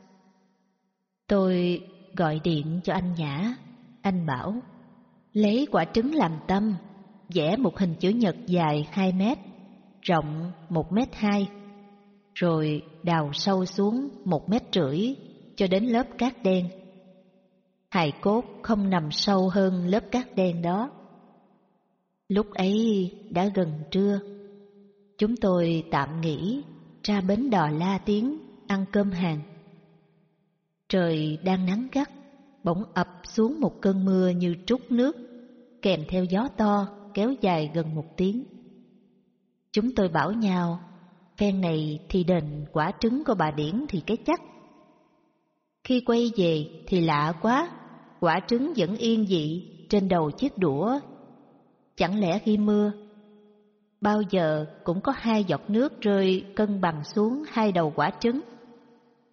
Tôi gọi điện cho anh Nhã. Anh bảo lấy quả trứng làm tâm, vẽ một hình chữ nhật dài hai mét, rộng một mét hai, rồi đào sâu xuống một mét rưỡi cho đến lớp cát đen. Hài cốt không nằm sâu hơn lớp cát đen đó. Lúc ấy đã gần trưa, chúng tôi tạm nghỉ ra bến đò La Tiến ăn cơm hàng. Trời đang nắng gắt, bỗng ập xuống một cơn mưa như trút nước, kèm theo gió to kéo dài gần một tiếng. Chúng tôi bảo nhau, phen này thì đền quả trứng của bà Điển thì cái chắc. Khi quay về thì lạ quá, quả trứng vẫn yên dị trên đầu chiếc đũa. Chẳng lẽ khi mưa, bao giờ cũng có hai giọt nước rơi cân bằng xuống hai đầu quả trứng?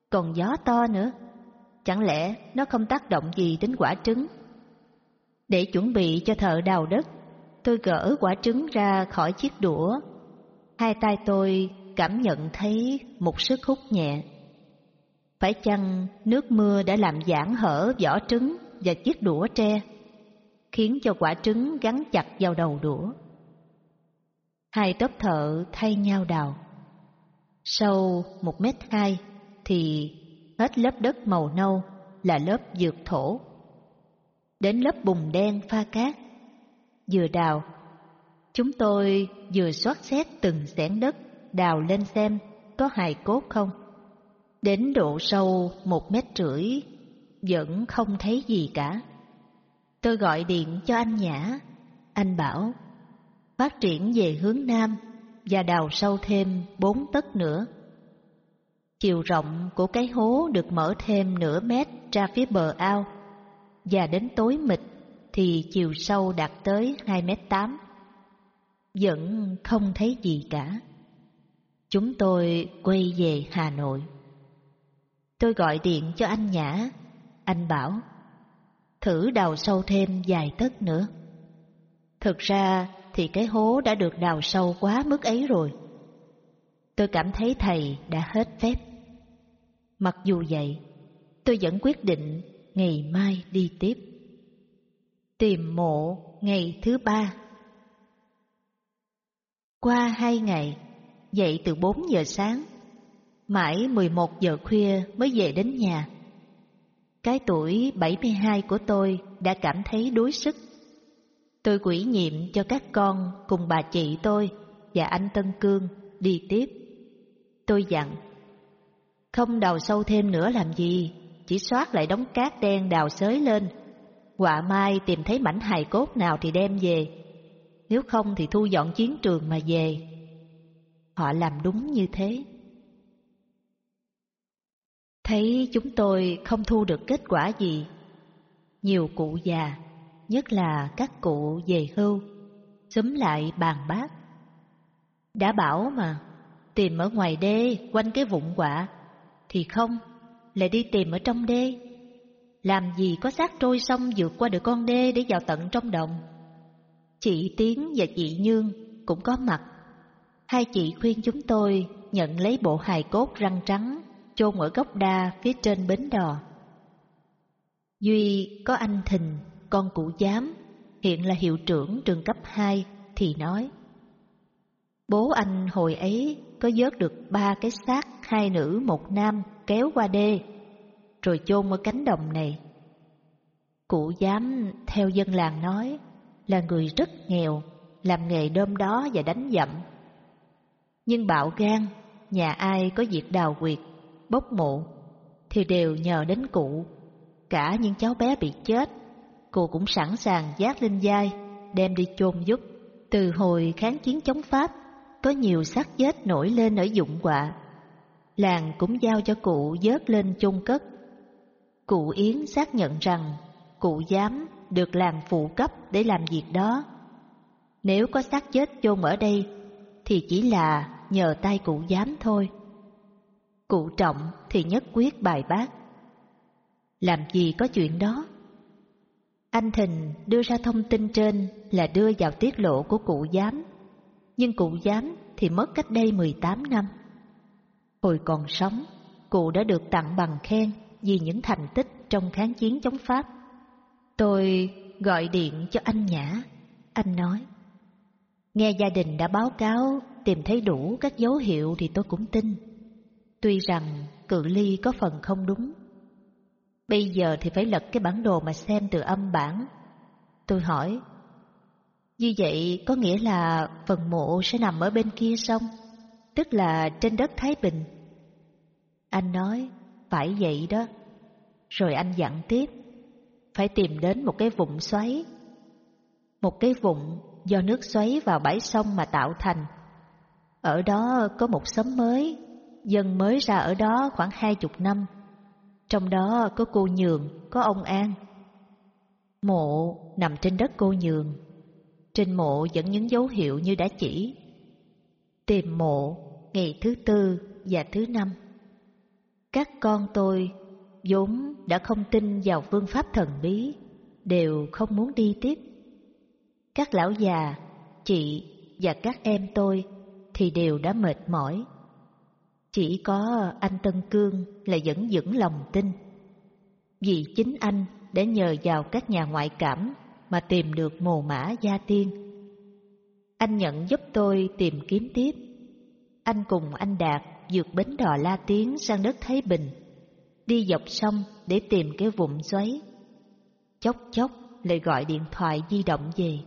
Còn gió to nữa, chẳng lẽ nó không tác động gì đến quả trứng? Để chuẩn bị cho thợ đào đất, tôi gỡ quả trứng ra khỏi chiếc đũa. Hai tay tôi cảm nhận thấy một sức hút nhẹ. Phải chăng nước mưa đã làm giãn hở vỏ trứng và chiếc đũa tre, khiến cho quả trứng gắn chặt vào đầu đũa? Hai tốp thợ thay nhau đào. Sâu một mét hai thì hết lớp đất màu nâu là lớp dược thổ, đến lớp bùn đen pha cát. Vừa đào, chúng tôi vừa soát xét từng xẻng đất đào lên xem có hài cốt không. Đến độ sâu một mét rưỡi vẫn không thấy gì cả. Tôi gọi điện cho anh Nhã. Anh bảo phát triển về hướng nam và đào sâu thêm bốn tấc nữa. Chiều rộng của cái hố được mở thêm nửa mét ra phía bờ ao, và đến tối mịt thì chiều sâu đạt tới hai mét tám. Vẫn không thấy gì cả. Chúng tôi quay về Hà Nội. Tôi gọi điện cho anh Nhã. Anh bảo thử đào sâu thêm vài tấc nữa. Thực ra thì cái hố đã được đào sâu quá mức ấy rồi. Tôi cảm thấy thầy đã hết phép. Mặc dù vậy, tôi vẫn quyết định ngày mai đi tiếp. Tìm mộ ngày thứ ba. Qua hai ngày, dậy từ bốn giờ sáng, mãi mười một giờ khuya mới về đến nhà. Cái tuổi bảy mươi hai của tôi đã cảm thấy đuối sức. Tôi ủy nhiệm cho các con cùng bà chị tôi và anh Tân Cương đi tiếp. Tôi dặn, không đào sâu thêm nữa làm gì, chỉ soát lại đống cát đen đào xới lên. Họa mai tìm thấy mảnh hài cốt nào thì đem về, nếu không thì thu dọn chiến trường mà về. Họ làm đúng như thế. Thấy chúng tôi không thu được kết quả gì, nhiều cụ già, nhất là các cụ về hưu, xúm lại bàn bác. Đã bảo mà, tìm ở ngoài đê quanh cái vụn quạ, thì không, lại đi tìm ở trong đê. Làm gì có xác trôi sông vượt qua được con đê để vào tận trong đồng. Chị Tiến và chị Nhương cũng có mặt. Hai chị khuyên chúng tôi nhận lấy bộ hài cốt răng trắng chôn ở gốc đa phía trên bến đò. Duy có anh Thình, con cụ Giám, hiện là hiệu trưởng trường cấp hai, thì nói bố anh hồi ấy có vớt được ba cái xác hai nữ một nam kéo qua đê, rồi chôn ở cánh đồng này. Cụ Giám theo dân làng nói là người rất nghèo, làm nghề đom đó và đánh dậm. Nhưng bạo gan, nhà ai có việc đào quyệt, bốc mộ thì đều nhờ đến cụ. Cả những cháu bé bị chết, cụ cũng sẵn sàng vác lên vai đem đi chôn giúp. Từ hồi kháng chiến chống Pháp, có nhiều xác chết nổi lên ở dụng quạ, làng cũng giao cho cụ vớt lên chôn cất. Cụ Yến xác nhận rằng cụ Giám được làng phụ cấp để làm việc đó. Nếu có xác chết chôn ở đây thì chỉ là nhờ tay cụ Giám thôi. Cụ Trọng thì nhất quyết bài bác. Làm gì có chuyện đó. Anh Thình đưa ra thông tin trên là đưa vào tiết lộ của cụ Giám, nhưng cụ Giám thì mất cách đây mười tám năm. Hồi còn sống, cụ đã được tặng bằng khen vì những thành tích trong kháng chiến chống Pháp. Tôi gọi điện cho anh Nhã. Anh nói, nghe gia đình đã báo cáo tìm thấy đủ các dấu hiệu thì tôi cũng tin. Tuy rằng cự ly có phần không đúng. Bây giờ thì phải lật cái bản đồ mà xem từ âm bản. Tôi hỏi, như vậy có nghĩa là phần mộ sẽ nằm ở bên kia sông, tức là trên đất Thái Bình. Anh nói, phải vậy đó. Rồi anh dặn tiếp, phải tìm đến một cái vụn xoáy. Một cái vụn do nước xoáy vào bãi sông mà tạo thành. Ở đó có một xóm mới, dân mới ra ở đó khoảng hai chục năm. Trong đó có cô Nhường, có ông An. Mộ nằm trên đất cô Nhường. Trên mộ vẫn những dấu hiệu như đã chỉ. Tìm mộ ngày thứ tư và thứ năm. Các con tôi vốn đã không tin vào phương pháp thần bí, đều không muốn đi tiếp. Các lão già, chị và các em tôi thì đều đã mệt mỏi. Chỉ có anh Tân Cương là vẫn vững lòng tin. Vì chính anh đã nhờ vào các nhà ngoại cảm mà tìm được mồ mã gia tiên. Anh nhận giúp tôi tìm kiếm tiếp. Anh cùng anh Đạt vượt bến đò La Tiến sang đất Thái Bình, đi dọc sông để tìm cái vụn xoáy. Chốc chốc lại gọi điện thoại di động về.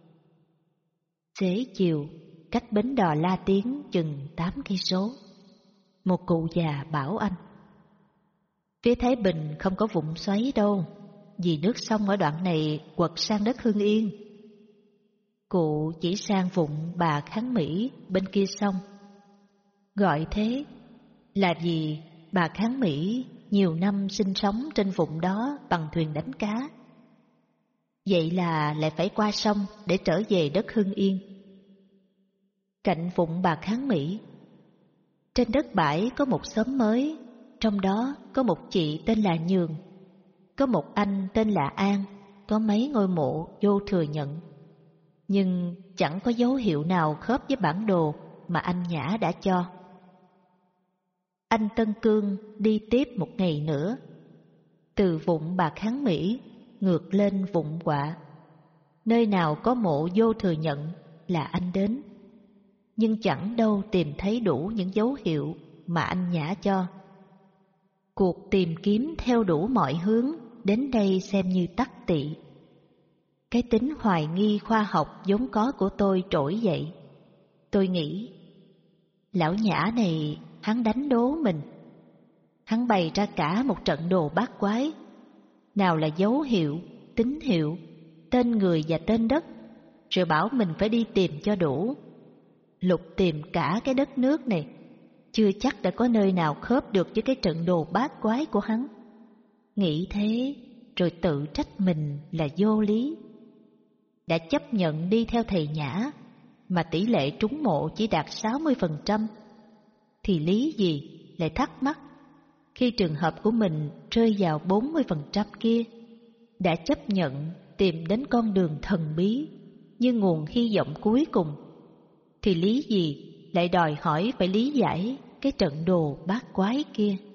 Xế chiều, cách bến đò La Tiến chừng tám cây số, một cụ già bảo anh: phía Thái Bình không có vụn xoáy đâu, vì nước sông ở đoạn này quật sang đất Hưng Yên. Cụ chỉ sang vụn Bà Kháng Mỹ bên kia sông. Gọi thế là vì bà Kháng Mỹ nhiều năm sinh sống trên vụn đó bằng thuyền đánh cá. Vậy là lại phải qua sông để trở về đất Hưng Yên. Cạnh vụn Bà Kháng Mỹ, trên đất bãi có một xóm mới, trong đó có một chị tên là Nhường, có một anh tên là An, có mấy ngôi mộ vô thừa nhận. Nhưng chẳng có dấu hiệu nào khớp với bản đồ mà anh Nhã đã cho. Anh Tân Cương đi tiếp một ngày nữa, từ vụn Bà Kháng Mỹ ngược lên vụn Quạ. Nơi nào có mộ vô thừa nhận là anh đến, nhưng chẳng đâu tìm thấy đủ những dấu hiệu mà anh Nhã cho. Cuộc tìm kiếm theo đủ mọi hướng đến đây xem như tắc tị. Cái tính hoài nghi khoa học vốn có của tôi trỗi dậy. Tôi nghĩ, lão Nhã này hắn đánh đố mình. Hắn bày ra cả một trận đồ bát quái. Nào là dấu hiệu, tín hiệu, tên người và tên đất, rồi bảo mình phải đi tìm cho đủ. Lục tìm cả cái đất nước này, chưa chắc đã có nơi nào khớp được với cái trận đồ bát quái của hắn. Nghĩ thế, rồi tự trách mình là vô lý. Đã chấp nhận đi theo thầy Nhã, mà tỷ lệ trúng mộ chỉ đạt sáu mươi phần trăm, thì lý gì lại thắc mắc khi trường hợp của mình rơi vào bốn mươi phần trăm kia. Đã chấp nhận tìm đến con đường thần bí như nguồn hy vọng cuối cùng, thì lý gì lại đòi hỏi phải lý giải cái trận đồ bát quái kia.